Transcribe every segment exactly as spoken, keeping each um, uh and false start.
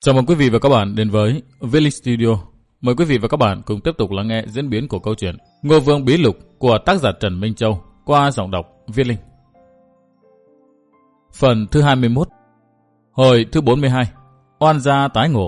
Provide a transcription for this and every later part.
Chào mừng quý vị và các bạn đến với Viết Linh Studio. Mời quý vị và các bạn cùng tiếp tục lắng nghe diễn biến của câu chuyện Ngô Vương Bí Lục của tác giả Trần Minh Châu qua giọng đọc Viết Linh. Phần thứ hai mươi mốt. Hồi thứ bốn mươi hai. Oan gia tái ngộ.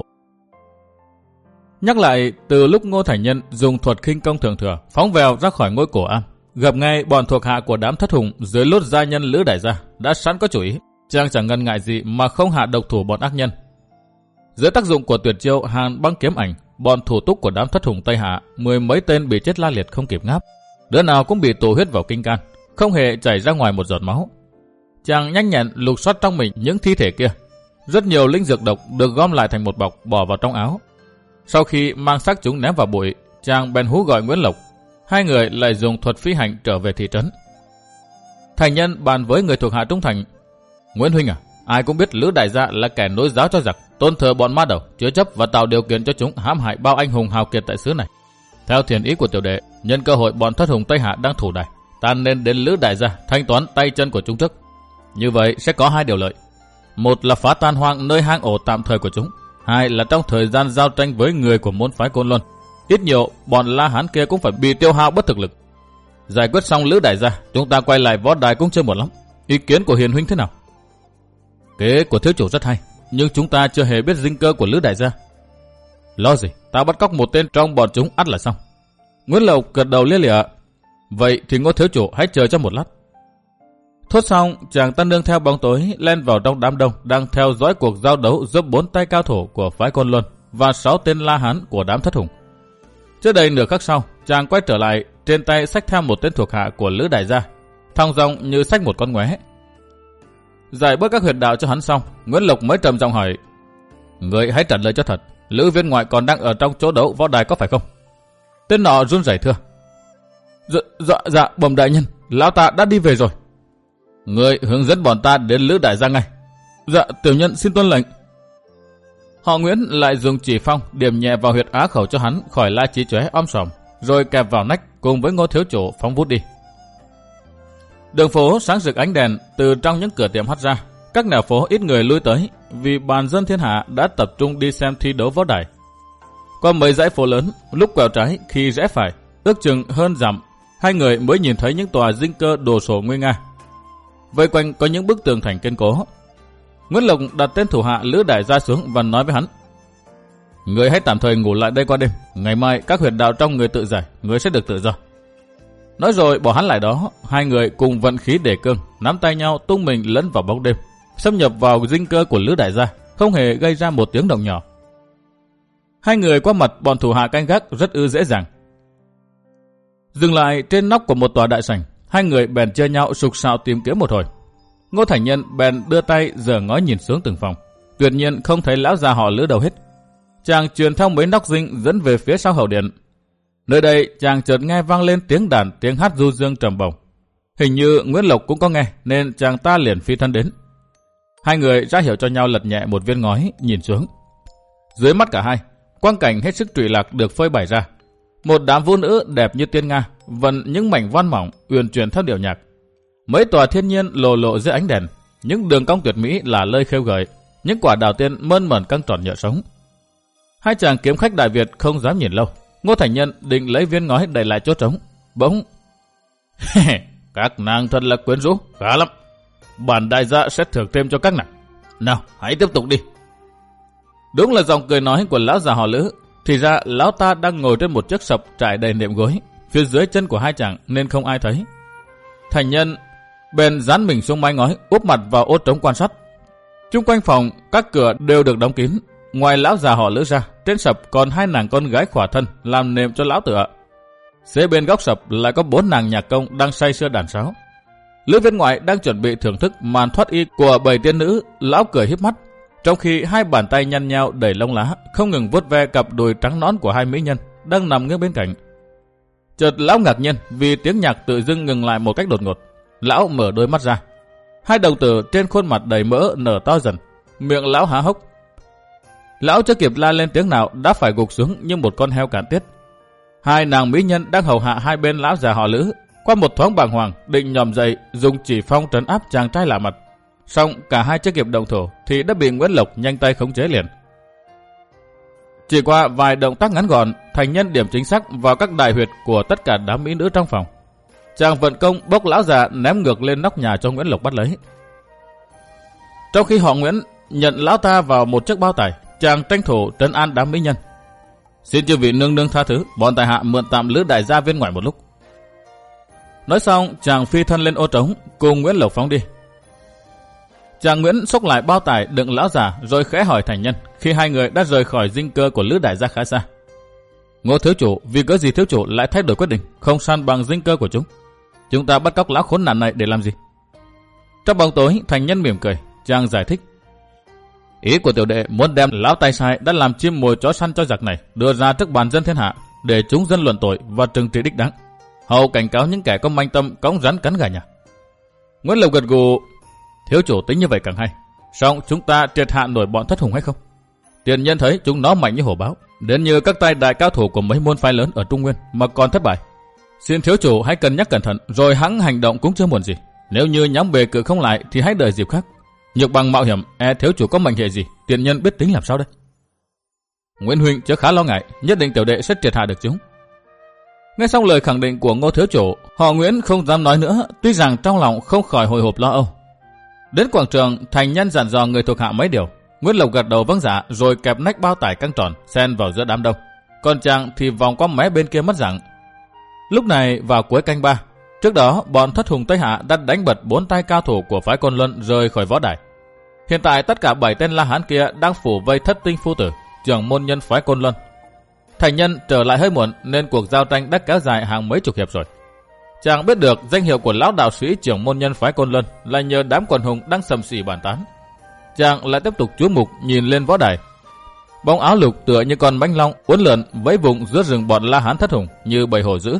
Nhắc lại từ lúc Ngô Thành Nhân dùng thuật khinh công thượng thừa phóng vèo ra khỏi ngôi cổ am, gặp ngay bọn thuộc hạ của đám thất hùng dưới lốt gia nhân Lữ Đại Gia đã sẵn có chủ ý, chàng chẳng ngần ngại gì mà không hạ độc thủ bọn ác nhân. Dưới tác dụng của tuyệt chiêu Hàn Băng Kiếm Ảnh, bọn thủ túc của đám thất hùng Tây Hạ mười mấy tên bị chết la liệt không kịp ngáp, đứa nào cũng bị tụ huyết vào kinh can, không hề chảy ra ngoài một giọt máu. Chàng nhanh nhẹn lục soát trong mình những thi thể kia. Rất nhiều linh dược độc được gom lại thành một bọc bỏ vào trong áo. Sau khi mang xác chúng ném vào bụi, chàng bèn hú gọi Nguyễn Lộc. Hai người lại dùng thuật phi hành trở về thị trấn. Thành Nhân bàn với người thuộc hạ trung thành: Nguyễn huynh à, ai cũng biết Lữ Đại Gia là kẻ nối giáo cho giặc, tôn thờ bọn ma đầu, chứa chấp và tạo điều kiện cho chúng hãm hại bao anh hùng hào kiệt tại xứ này. Theo thiền ý của tiểu đệ, nhân cơ hội bọn thất hùng Tây Hạ đang thủ đài, ta nên đến Lữ Đại Gia thanh toán tay chân của chúng trước. Như vậy sẽ có hai điều lợi: một là phá tan hoang nơi hang ổ tạm thời của chúng, hai là trong thời gian giao tranh với người của môn phái Côn Luân, ít nhiều bọn La Hán kia cũng phải bị tiêu hao bất thực lực. Giải quyết xong Lữ Đại Gia, chúng ta quay lại võ đài cũng chưa một lắm. Ý kiến của Hiền huynh thế nào? Kế của thiếu chủ rất hay, nhưng chúng ta chưa hề biết dinh cơ của Lữ Đại Gia. Lo gì, ta bắt cóc một tên trong bọn chúng ắt là xong. Nguyễn Lộc gật đầu lia lịa. Vậy thì Ngô thiếu chủ hãy chờ cho một lát. Thốt xong, chàng ta nương theo bóng tối len vào trong đám đông đang theo dõi cuộc giao đấu giữa bốn tay cao thủ của phái Côn Luân và sáu tên La Hán của đám thất hùng. Trước đây nửa khắc sau, chàng quay trở lại, trên tay xách theo một tên thuộc hạ của Lữ Đại Gia, thong dong như xách một con ngoé. Giải bớt các huyệt đạo cho hắn xong, Nguyễn Lộc mới trầm giọng hỏi: Người hãy trả lời cho thật, Lữ viên ngoại còn đang ở trong chỗ đấu võ đài có phải không? Tên nọ run rẩy thưa: Dạ, dạ, dạ, bẩm đại nhân, lão ta đã đi về rồi. Người hướng dẫn bọn ta đến Lữ Đại Gia ngay. Dạ, tiểu nhân xin tuân lệnh. Họ Nguyễn lại dùng chỉ phong điểm nhẹ vào huyệt á khẩu cho hắn khỏi la chí chóe om sòm, rồi kẹp vào nách cùng với Ngô thiếu chủ phóng vút đi. Đường phố sáng rực ánh đèn từ trong những cửa tiệm hắt ra, các nẻo phố ít người lui tới vì bàn dân thiên hạ đã tập trung đi xem thi đấu võ đài. Qua mấy dãy phố lớn, lúc quẹo trái khi rẽ phải, ước chừng hơn dặm, hai người mới nhìn thấy những tòa dinh cơ đồ sộ nguy nga. Vây quanh có những bức tường thành kiên cố. Nguyễn Lộc đặt tên thủ hạ Lữ Đại Gia xuống và nói với hắn: Người hãy tạm thời ngủ lại đây qua đêm, ngày mai các huyệt đạo trong người tự giải, người sẽ được tự do. Nói rồi bỏ hắn lại đó, hai người cùng vận khí đề cương, nắm tay nhau tung mình lẫn vào bóng đêm, xâm nhập vào dinh cơ của Lữ Đại Gia, không hề gây ra một tiếng động nhỏ. Hai người qua mặt bọn thủ hạ canh gác rất ư dễ dàng. Dừng lại trên nóc của một tòa đại sảnh, hai người bèn chia nhau sục sạo tìm kiếm một hồi. Ngô Thành Nhân bèn đưa tay giở ngó nhìn xuống từng phòng, tuyệt nhiên không thấy lão già họ Lữ đâu hết. Chàng truyền theo mấy nóc dinh dẫn về phía sau hậu điện. Nơi đây chàng chợt nghe vang lên tiếng đàn, tiếng hát du dương trầm bổng. Hình như Nguyễn Lộc cũng có nghe nên chàng ta liền phi thân đến. Hai người ra hiệu cho nhau lật nhẹ một viên ngói nhìn xuống. Dưới mắt cả hai, quang cảnh hết sức trụy lạc được phơi bày ra. Một đám vũ nữ đẹp như tiên nga, vận những mảnh voan mỏng uyển chuyển theo điệu nhạc. Mấy tòa thiên nhiên lộ lộ dưới ánh đèn, những đường cong tuyệt mỹ là lơi khêu gợi, những quả đào tiên mơn mởn căng tròn nhựa sống. Hai chàng kiếm khách Đại Việt không dám nhìn lâu. Ngô Thành Nhân định lấy viên ngói đẩy lại chỗ trống, bỗng các nàng thật là quyến rũ, khá lắm. Bản đại gia sẽ thưởng thêm cho các nàng. Nào, hãy tiếp tục đi. Đúng là giọng cười nói của lão già họ Lữ. Thì ra lão ta đang ngồi trên một chiếc sập trải đầy nệm gối phía dưới chân của hai chàng nên không ai thấy. Thành Nhân bèn dán mình xuống mái ngói, úp mặt vào ô trống quan sát. Chung quanh phòng các cửa đều được đóng kín. Ngoài lão già họ Lữ ra, trên sập còn hai nàng con gái khỏa thân làm nệm cho lão tựa. Phía bên góc sập lại có bốn nàng nhạc công đang say sưa đàn sáo. Lữ viên ngoại đang chuẩn bị thưởng thức màn thoát y của bầy tiên nữ. Lão cười híp mắt, trong khi hai bàn tay nhăn nhao đẩy lông lá, không ngừng vuốt ve cặp đùi trắng nõn của hai mỹ nhân đang nằm nghiêng bên cạnh. Chợt lão ngạc nhiên vì tiếng nhạc tự dưng ngừng lại một cách đột ngột. Lão mở đôi mắt ra, hai đồng tử trên khuôn mặt đầy mỡ nở to dần, miệng lão há hốc. Lão chưa kịp la lên tiếng nào đã phải gục xuống như một con heo cạn tiết. Hai nàng mỹ nhân đang hầu hạ hai bên lão già họ Lữ, qua một thoáng bàng hoàng định nhòm dậy dùng chỉ phong trấn áp chàng trai lạ mặt. Song cả hai chưa kịp động thổ thì đã bị Nguyễn Lộc nhanh tay khống chế liền. Chỉ qua vài động tác ngắn gọn, Thành Nhân điểm chính xác vào các đại huyệt của tất cả đám mỹ nữ trong phòng. Chàng vận công bốc lão già ném ngược lên nóc nhà cho Nguyễn Lộc bắt lấy. Trong khi họ Nguyễn nhận lão ta vào một chiếc bao tải, chàng tranh thủ trấn an đám mỹ nhân. Xin chư vị nương nương tha thứ, bọn tại hạ mượn tạm Lữ đại gia bên ngoài một lúc. Nói xong, chàng phi thân lên ô trống cùng Nguyễn Lộc phóng đi. Chàng Nguyễn xốc lại bao tải đựng lão già rồi khẽ hỏi Thành Nhân khi hai người đã rời khỏi dinh cơ của Lữ đại gia khá xa. Ngô thiếu chủ, vì cớ gì thiếu chủ lại thay đổi quyết định không san bằng dinh cơ của chúng? Chúng ta bắt cóc lão khốn nạn này để làm gì? Trong bóng tối, Thành Nhân mỉm cười, chàng giải thích. Ý của tiểu đệ muốn đem lão tay sai đã làm chim mồi chó săn cho giặc này đưa ra trước bàn dân thiên hạ để chúng dân luận tội và trừng trị đích đáng, hầu cảnh cáo những kẻ có manh tâm cõng rắn cắn gà nhà. Nguyễn Lộc gật gù. Thiếu chủ tính như vậy càng hay. Song chúng ta triệt hạ nổi bọn Thất Hùng hay không? Tiền nhân thấy chúng nó mạnh như hổ báo, đến như các tay đại cao thủ của mấy môn phái lớn ở Trung Nguyên mà còn thất bại. Xin thiếu chủ hãy cân nhắc cẩn thận rồi hẵng hành động cũng chưa muộn gì. Nếu như nhóm bề cự không lại thì hãy đợi dịp khác. Nhược bằng mạo hiểm, e thiếu chủ có mệnh hệ gì, tiền nhân biết tính làm sao đây? Nguyễn huynh chớ khá lo ngại, nhất định tiểu đệ sẽ triệt hạ được chúng. Nghe xong lời khẳng định của Ngô thiếu chủ, họ Nguyễn không dám nói nữa, tuy rằng trong lòng không khỏi hồi hộp lo âu. Đến quảng trường, Thành Nhân dặn dò người thuộc hạ mấy điều. Nguyễn Lộc gật đầu vâng dạ rồi kẹp nách bao tải căng tròn xen vào giữa đám đông. Còn chàng thì vòng qua mé bên kia mất dạng. Lúc này vào cuối canh ba, trước đó bọn Thất Hùng Tây Hạ đã đánh bật bốn tay cao thủ của phái Côn Luân rời khỏi võ đài. Hiện tại tất cả bảy tên La Hán kia đang phủ vây Thất Tinh phu tử, trưởng môn nhân phái Côn Luân. Thành Nhân trở lại hơi muộn nên cuộc giao tranh đã kéo dài hàng mấy chục hiệp rồi. Chàng biết được danh hiệu của lão đạo sĩ trưởng môn nhân phái Côn Luân là nhờ đám quần hùng đang sầm xỉ bàn tán. Chàng lại tiếp tục chú mục nhìn lên võ đài. Bóng áo lục tựa như con mãnh long uốn lượn vẫy vùng giữa rừng bọn La Hán Thất Hùng như bầy hổ dữ.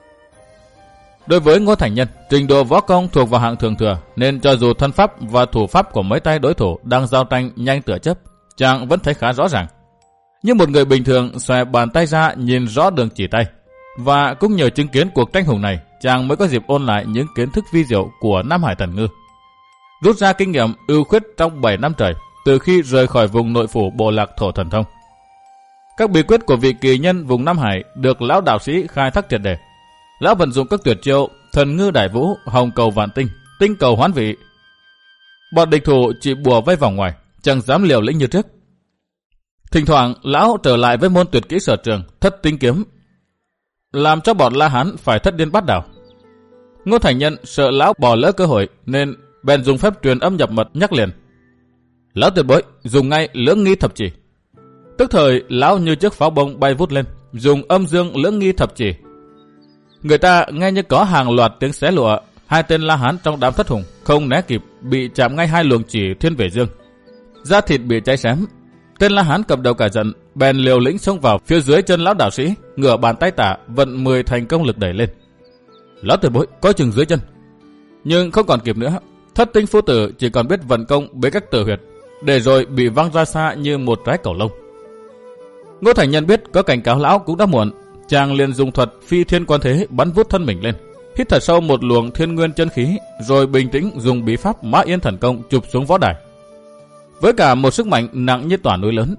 Đối với Ngô Thành Nhân, trình độ võ công thuộc vào hạng thường thừa nên cho dù thân pháp và thủ pháp của mấy tay đối thủ đang giao tranh nhanh tựa chớp, chàng vẫn thấy khá rõ ràng. Như một người bình thường xòe bàn tay ra nhìn rõ đường chỉ tay. Và cũng nhờ chứng kiến cuộc tranh hùng này, chàng mới có dịp ôn lại những kiến thức vi diệu của Nam Hải Thần Ngư. Rút ra kinh nghiệm ưu khuyết trong bảy năm trời từ khi rời khỏi vùng nội phủ bộ lạc Thổ Thần Thông. Các bí quyết của vị kỳ nhân vùng Nam Hải được lão đạo sĩ khai thác triệt để. Lão vận dụng các tuyệt chiêu Thần Ngư Đại Vũ, Hồng Cầu Vạn Tinh, Tinh Cầu Hoán Vị. Bọn địch thủ chỉ bùa vây vòng ngoài, chẳng dám liều lĩnh như trước. Thỉnh thoảng lão trở lại với môn tuyệt kỹ sở trường Thất Tinh Kiếm, làm cho bọn La Hán phải thất điên bắt đảo. Ngô Thành Nhân sợ lão bỏ lỡ cơ hội nên bèn dùng phép truyền âm nhập mật nhắc liền. Lão tuyệt bối, dùng ngay lưỡng nghi thập chỉ. Tức thời lão như chiếc pháo bông bay vút lên, dùng âm dương lưỡng nghi thập chỉ. Người ta nghe như có hàng loạt tiếng xé lụa. Hai tên La Hán trong đám Thất Hùng không né kịp, bị chạm ngay hai luồng chỉ thiên về dương, da thịt bị cháy xém. Tên La Hán cầm đầu cả giận, bèn liều lĩnh xông vào phía dưới chân lão đạo sĩ, ngửa bàn tay tả vận mười thành công lực đẩy lên. Lão tuyệt bối coi chừng dưới chân. Nhưng không còn kịp nữa, Thất Tinh phu tử chỉ còn biết vận công bế các tử huyệt, để rồi bị văng ra xa như một trái cầu lông. Ngô Thành Nhân biết có cảnh cáo lão cũng đã muộn, chàng liền dùng thuật phi thiên quan thế bắn vút thân mình lên, hít thật sâu một luồng thiên nguyên chân khí, rồi bình tĩnh dùng bí pháp Mã Yên thần công chụp xuống võ đài. Với cả một sức mạnh nặng như tòa núi lớn.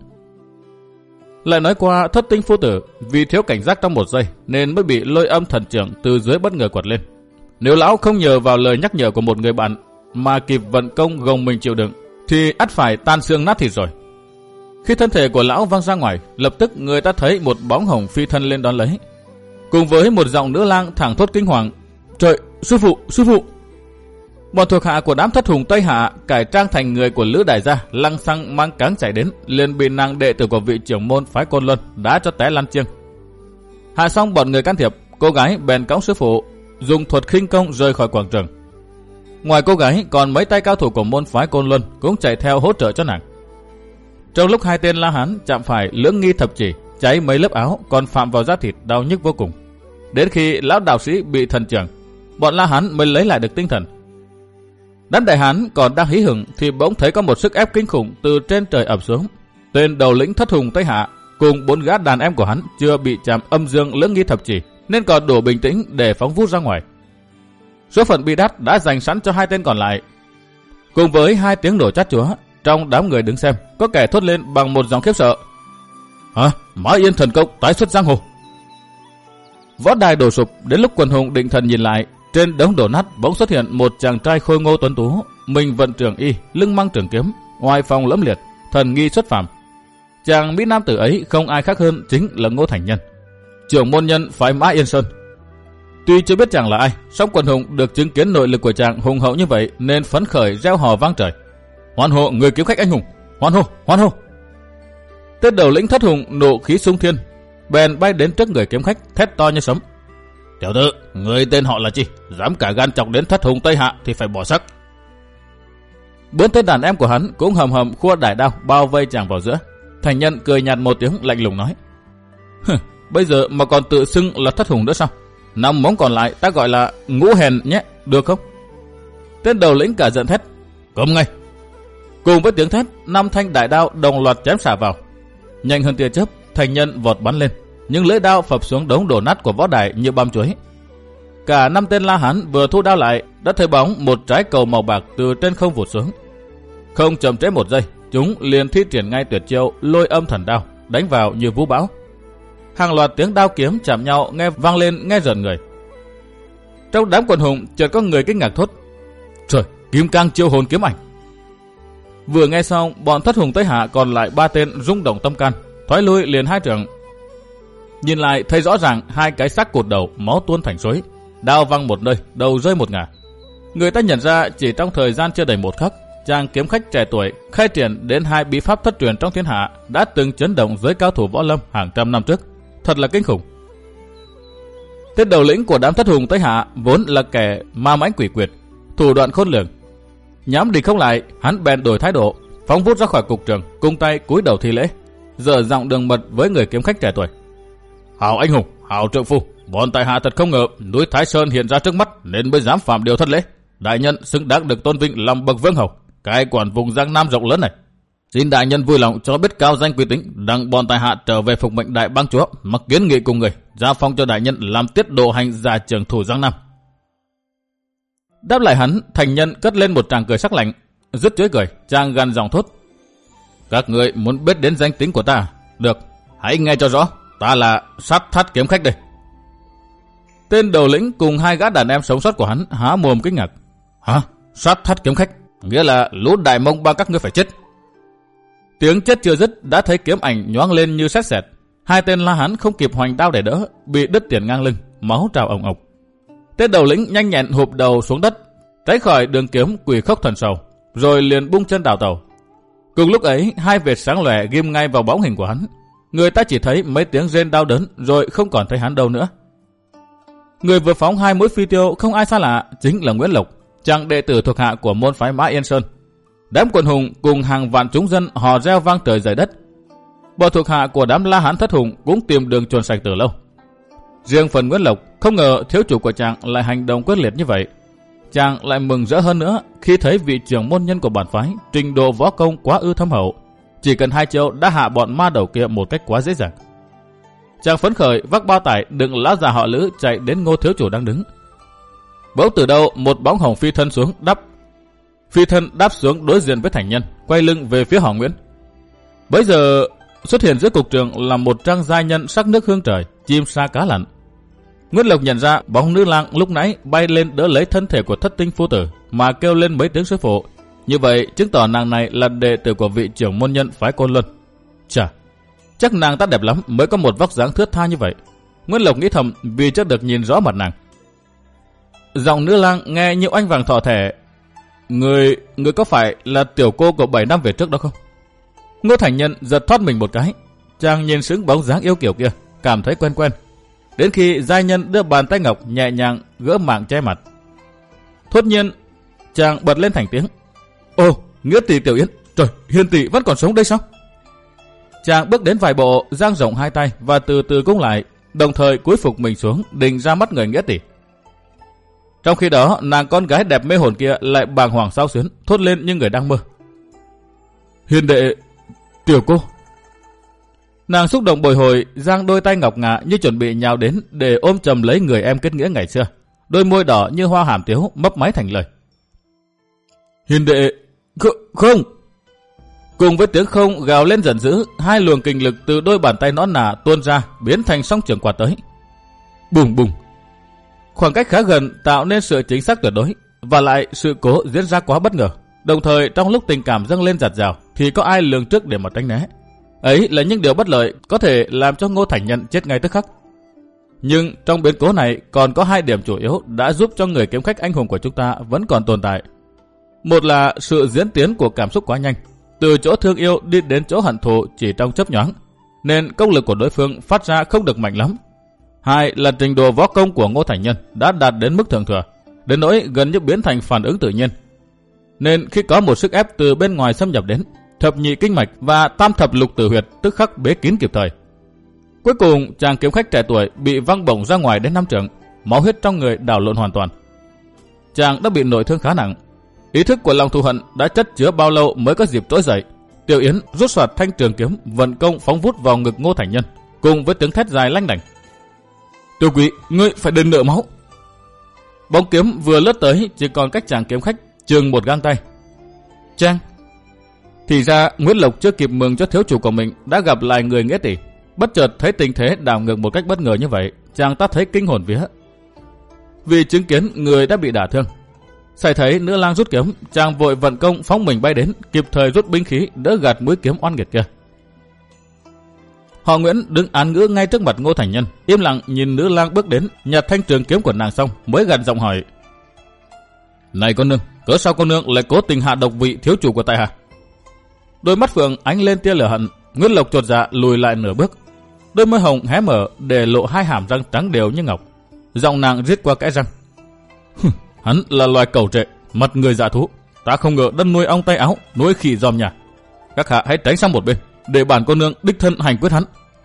Lại nói qua Thất Tinh phu tử vì thiếu cảnh giác trong một giây nên mới bị lôi âm thần trưởng từ dưới bất ngờ quật lên. Nếu lão không nhờ vào lời nhắc nhở của một người bạn mà kịp vận công gồng mình chịu đựng thì ắt phải tan xương nát thịt rồi. Khi thân thể của lão văng ra ngoài, lập tức người ta thấy một bóng hồng phi thân lên đón lấy, cùng với một giọng nữ lang thẳng thốt kinh hoàng: Trời, sư phụ, sư phụ! Bọn thuộc hạ của đám Thất Hùng Tây Hạ cải trang thành người của Lữ đại gia, lăng xăng mang cáng chạy đến, liền bị nàng đệ tử của vị trưởng môn phái Côn Luân đá cho té lăn chiêng. Hạ xong bọn người can thiệp, cô gái bèn cõng sư phụ dùng thuật khinh công rời khỏi quảng trường. Ngoài cô gái còn mấy tay cao thủ của môn phái Côn Luân cũng chạy theo hỗ trợ cho nàng. Trong lúc hai tên La Hán chạm phải lưỡng nghi thập chỉ, cháy mấy lớp áo còn phạm vào da thịt đau nhức vô cùng. Đến khi lão đạo sĩ bị thần trưởng, bọn La Hán mới lấy lại được tinh thần. Đám đại hán còn đang hí hửng thì bỗng thấy có một sức ép kinh khủng từ trên trời ập xuống. Tên đầu lĩnh Thất Hùng Tây Hạ cùng bốn gã đàn em của hắn chưa bị chạm âm dương lưỡng nghi thập chỉ nên còn đủ bình tĩnh để phóng vút ra ngoài. Số phận bi đát đã dành sẵn cho hai tên còn lại. Cùng với hai tiếng nổ chát chúa, trong đám người đứng xem có kẻ thốt lên bằng một giọng khiếp sợ: Hả? Mã Yên thần công tái xuất giang hồ. Võ đài đổ sụp, đến lúc quần hùng định thần nhìn lại, trên đống đổ nát bỗng xuất hiện một chàng trai khôi ngô tuấn tú, mình vận trường y, lưng mang trường kiếm, oai phong lẫm liệt, thần nghi xuất phàm. Chàng mỹ nam tử ấy không ai khác hơn chính là Ngô Thành Nhân, trưởng môn nhân phái Mã Yên Sơn. Tuy chưa biết chàng là ai, song quần hùng được chứng kiến nội lực của chàng hùng hậu như vậy nên phấn khởi reo hò vang trời. Hoan hô người kiếm khách anh hùng, hoan hô, hoan hô. Tên đầu lĩnh Thất Hùng nộ khí xung thiên, bèn bay đến trước người kiếm khách thét to như sấm. Tiểu tử, người tên họ là chi? Dám cả gan chọc đến Thất Hùng Tây Hạ thì phải bỏ sắc. Bốn tên đàn em của hắn cũng hầm hầm khua đại đao bao vây chàng vào giữa. Thành Nhân cười nhạt một tiếng lạnh lùng nói: Bây giờ mà còn tự xưng là Thất Hùng nữa sao? Năm móng còn lại ta gọi là Ngũ Hèn nhé, được không? Tên đầu lĩnh cả giận thét: Cấm ngay! Cùng với tiếng thét, năm thanh đại đao đồng loạt chém xả vào. Nhanh hơn tia chớp, Thành Nhân vọt bắn lên, nhưng lưỡi đao phập xuống đống đổ nát của võ đài như băm chuối. Cả năm tên La Hán vừa thu đao lại đã thấy bóng một trái cầu màu bạc từ trên không vụt xuống. Không chậm trễ một giây, chúng liền thi triển ngay tuyệt chiêu Lôi Âm Thần Đao, đánh vào như vũ bão. Hàng loạt tiếng đao kiếm chạm nhau nghe vang lên nghe rợn người. Trong đám quần hùng chợt có người kinh ngạc thốt: Trời, Kim Cang chiêu hồn kiếm ảnh! Vừa nghe xong, bọn Thất Hùng Tây Hạ còn lại ba tên rung động tâm can, thoái lui liền hai trượng. Nhìn lại thấy rõ ràng hai cái xác cột đầu, máu tuôn thành suối, đao văng một nơi, đầu rơi một ngả. Người ta nhận ra chỉ trong thời gian chưa đầy một khắc, chàng kiếm khách trẻ tuổi khai triển đến hai bí pháp thất truyền trong thiên hạ đã từng chấn động giới cao thủ võ lâm hàng trăm năm trước, thật là kinh khủng. Tên đầu lĩnh của đám Thất Hùng Tây Hạ vốn là kẻ ma mãnh quỷ quyệt, thủ đoạn khôn lường. Nhắm địch không lại, hắn bèn đổi thái độ, phóng vút ra khỏi cục trường, cung tay cúi đầu thi lễ, dở giọng đường mật với người kiếm khách trẻ tuổi: Hảo anh hùng, hảo trượng phu, bọn tại hạ thật không ngờ núi Thái Sơn hiện ra trước mắt nên mới dám phạm điều thất lễ. Đại nhân xứng đáng được tôn vinh làm bậc vương hầu, cai quản vùng Giang Nam rộng lớn này. Xin đại nhân vui lòng cho biết cao danh quý tính, đặng bọn tại hạ trở về phục mệnh đại bang chúa, mặc kiến nghị cùng người ra phong cho đại nhân làm tiết độ hành giả trưởng thủ Giang Nam. Đáp lại hắn, Thành Nhân cất lên một tràng cười sắc lạnh, dứt chuỗi cười, chàng gằn giọng thốt: Các người muốn biết đến danh tính của ta? Được, hãy nghe cho rõ, ta là Sát Thát kiếm khách đây. Tên đầu lĩnh cùng hai gã đàn em sống sót của hắn há mồm kinh ngạc: Hả? Sát Thát kiếm khách? Nghĩa là lũ đại mông ba các ngươi phải chết. Tiếng chết chưa dứt đã thấy kiếm ảnh nhoáng lên như sét sẹt. Hai tên La Hán không kịp hoành đao để đỡ, bị đứt tiền ngang lưng, máu trào ồng ộc. Tên đầu lĩnh nhanh nhẹn hụp đầu xuống đất, tránh khỏi đường kiếm quỷ khốc thần sầu, rồi liền bung chân đào tàu. Cùng lúc ấy, hai vệt sáng lòe ghim ngay vào bóng hình của hắn. Người ta chỉ thấy mấy tiếng rên đau đớn, rồi không còn thấy hắn đâu nữa. Người vừa phóng hai mũi phi tiêu không ai xa lạ, chính là Nguyễn Lộc, chàng đệ tử thuộc hạ của môn phái Mã Yên Sơn. Đám quần hùng cùng hàng vạn chúng dân hò reo vang trời rời đất. Bọn thuộc hạ của đám La Hán Thất Hùng cũng tìm đường chuồn sạch từ lâu. Riêng phần Nguyễn Lộc không ngờ thiếu chủ của chàng lại hành động quyết liệt như vậy. Chàng lại mừng rỡ hơn nữa khi thấy vị trưởng môn nhân của bản phái trình độ võ công quá ư thâm hậu, chỉ cần hai chiêu đã hạ bọn ma đầu kia một cách quá dễ dàng. Chàng phấn khởi vác bao tải đựng lão già họ Lữ chạy đến Ngô thiếu chủ đang đứng. Bỗng từ đâu một bóng hồng phi thân xuống đắp phi thân đáp xuống đối diện với Thành Nhân, quay lưng về phía họ Nguyễn. Bấy giờ xuất hiện giữa cục trường là một trang giai nhân sắc nước hương trời, chim sa cá lặn. Nguyễn Lộc nhận ra bóng nữ lang lúc nãy bay lên đỡ lấy thân thể của Thất Tinh phu tử mà kêu lên mấy tiếng sư phụ. Như vậy chứng tỏ nàng này là đệ tử của vị trưởng môn nhân phái Côn Luân. Chà, chắc nàng ta đẹp lắm mới có một vóc dáng thướt tha như vậy. Nguyễn Lộc nghĩ thầm vì chưa được nhìn rõ mặt nàng. Giọng nữ lang nghe như oanh vàng thọ thẻ: Người, người có phải là tiểu cô của bảy năm về trước đó không? Ngô Thành Nhân giật thoát mình một cái. Chàng nhìn sững bóng dáng yêu kiều kia, cảm thấy quen quen. Đến khi giai nhân đưa bàn tay ngọc nhẹ nhàng gỡ mảng che mặt. Thốt nhiên, chàng bật lên thành tiếng: Ồ, Nghĩa tỷ Tiểu Yến, trời, Hiền tỷ vẫn còn sống đây sao? Chàng bước đến vài bộ, dang rộng hai tay và từ từ cung lại, đồng thời cúi phục mình xuống, định ra mắt người Nghĩa tỷ. Trong khi đó, nàng con gái đẹp mê hồn kia lại bàng hoàng xao xuyến, thốt lên như người đang mơ: Hiền đệ, tiểu cô. Nàng xúc động bồi hồi, giang đôi tay ngọc ngà như chuẩn bị nhào đến để ôm chầm lấy người em kết nghĩa ngày xưa. Đôi môi đỏ như hoa hàm tiếu mấp máy thành lời: Hiền đệ, không. Cùng với tiếng không gào lên giận dữ, hai luồng kình lực từ đôi bàn tay nõn nà tuôn ra, biến thành sóng trường quạt tới. Bùng bùng. Khoảng cách khá gần tạo nên sự chính xác tuyệt đối, và lại sự cố diễn ra quá bất ngờ. Đồng thời trong lúc tình cảm dâng lên giạt rào thì có ai lường trước để mà tránh né. Ấy là những điều bất lợi có thể làm cho Ngô Thành Nhân chết ngay tức khắc. Nhưng trong biến cố này còn có hai điểm chủ yếu đã giúp cho người kiếm khách anh hùng của chúng ta vẫn còn tồn tại. Một là sự diễn tiến của cảm xúc quá nhanh, từ chỗ thương yêu đi đến chỗ hận thù chỉ trong chớp nhoáng, nên công lực của đối phương phát ra không được mạnh lắm. Hai là trình độ võ công của Ngô Thành Nhân đã đạt đến mức thượng thừa, đến nỗi gần như biến thành phản ứng tự nhiên. Nên khi có một sức ép từ bên ngoài xâm nhập đến, thập nhị kinh mạch và tam thập lục tử huyệt tức khắc bế kín kịp thời. Cuối cùng chàng kiếm khách trẻ tuổi bị văng bổng ra ngoài đến năm trượng, máu huyết trong người đảo lộn hoàn toàn. Chàng đã bị nội thương khá nặng. Ý thức của lòng thù hận đã chất chứa bao lâu mới có dịp trỗi dậy. Tiểu Yến rút soạt thanh trường kiếm vận công phóng vút vào ngực Ngô Thành Nhân, cùng với tiếng thét dài lanh đảnh. Tiểu Quý, ngươi phải đền nợ máu. Bóng kiếm vừa lướt tới chỉ còn cách chàng kiếm khách chừng một gang tay. Chang. Thì ra Nguyễn Lộc chưa kịp mừng cho thiếu chủ của mình đã gặp lại người nghĩa tỷ. Bất chợt thấy tình thế đảo ngược một cách bất ngờ như vậy, chàng ta thấy kinh hồn vía. Vì chứng kiến người đã bị đả thương, xảy thấy nữ lang rút kiếm, chàng vội vận công phóng mình bay đến, kịp thời rút binh khí đỡ gạt mũi kiếm oan nghiệt kia. Họ Nguyễn đứng án ngữ ngay trước mặt Ngô Thành Nhân, im lặng nhìn nữ lang bước đến, nhặt thanh trường kiếm của nàng xong mới gằn giọng hỏi: Này con nương, cớ sao con nương lại cố tình hạ độc vị thiếu chủ của tại hạ? Đôi mắt phượng ánh lên tia lửa hận, Nguyễn Lộc chột dạ lùi lại nửa bước, đôi môi hồng hé mở để lộ hai hàm răng trắng đều như ngọc. Giọng nàng rít qua kẽ răng: Hắn là loài cẩu trệ, mặt người dạ thú, ta không ngờ đâm nuôi ong tay áo, nuôi khỉ dòm nhà. Các hạ hãy tránh sang một bên, để bản cô nương đích thân hành quyết hắn.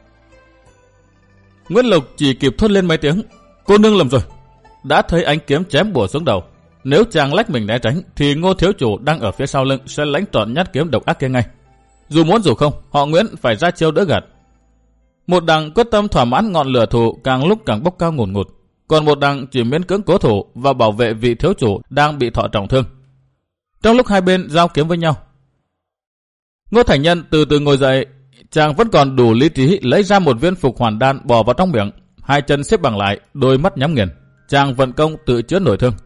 Nguyễn Lộc chỉ kịp thốt lên mấy tiếng: Cô nương lầm rồi. Đã thấy ánh kiếm chém bổ xuống đầu. Nếu chàng lách mình né tránh thì Ngô thiếu chủ đang ở phía sau lưng sẽ lãnh trọn nhát kiếm độc ác kia ngay. Dù muốn dù không, họ Nguyễn phải ra chiêu đỡ gạt. Một đằng quyết tâm thỏa mãn ngọn lửa thù càng lúc càng bốc cao ngùn ngụt, còn một đằng chỉ miễn cưỡng cố thủ và bảo vệ vị thiếu chủ đang bị thọ trọng thương. Trong lúc hai bên giao kiếm với nhau, Ngô Thành Nhân từ từ ngồi dậy, chàng vẫn còn đủ lý trí lấy ra một viên phục hoàn đan bỏ vào trong miệng, hai chân xếp bằng lại, đôi mắt nhắm nghiền, chàng vận công tự chữa nổi thương.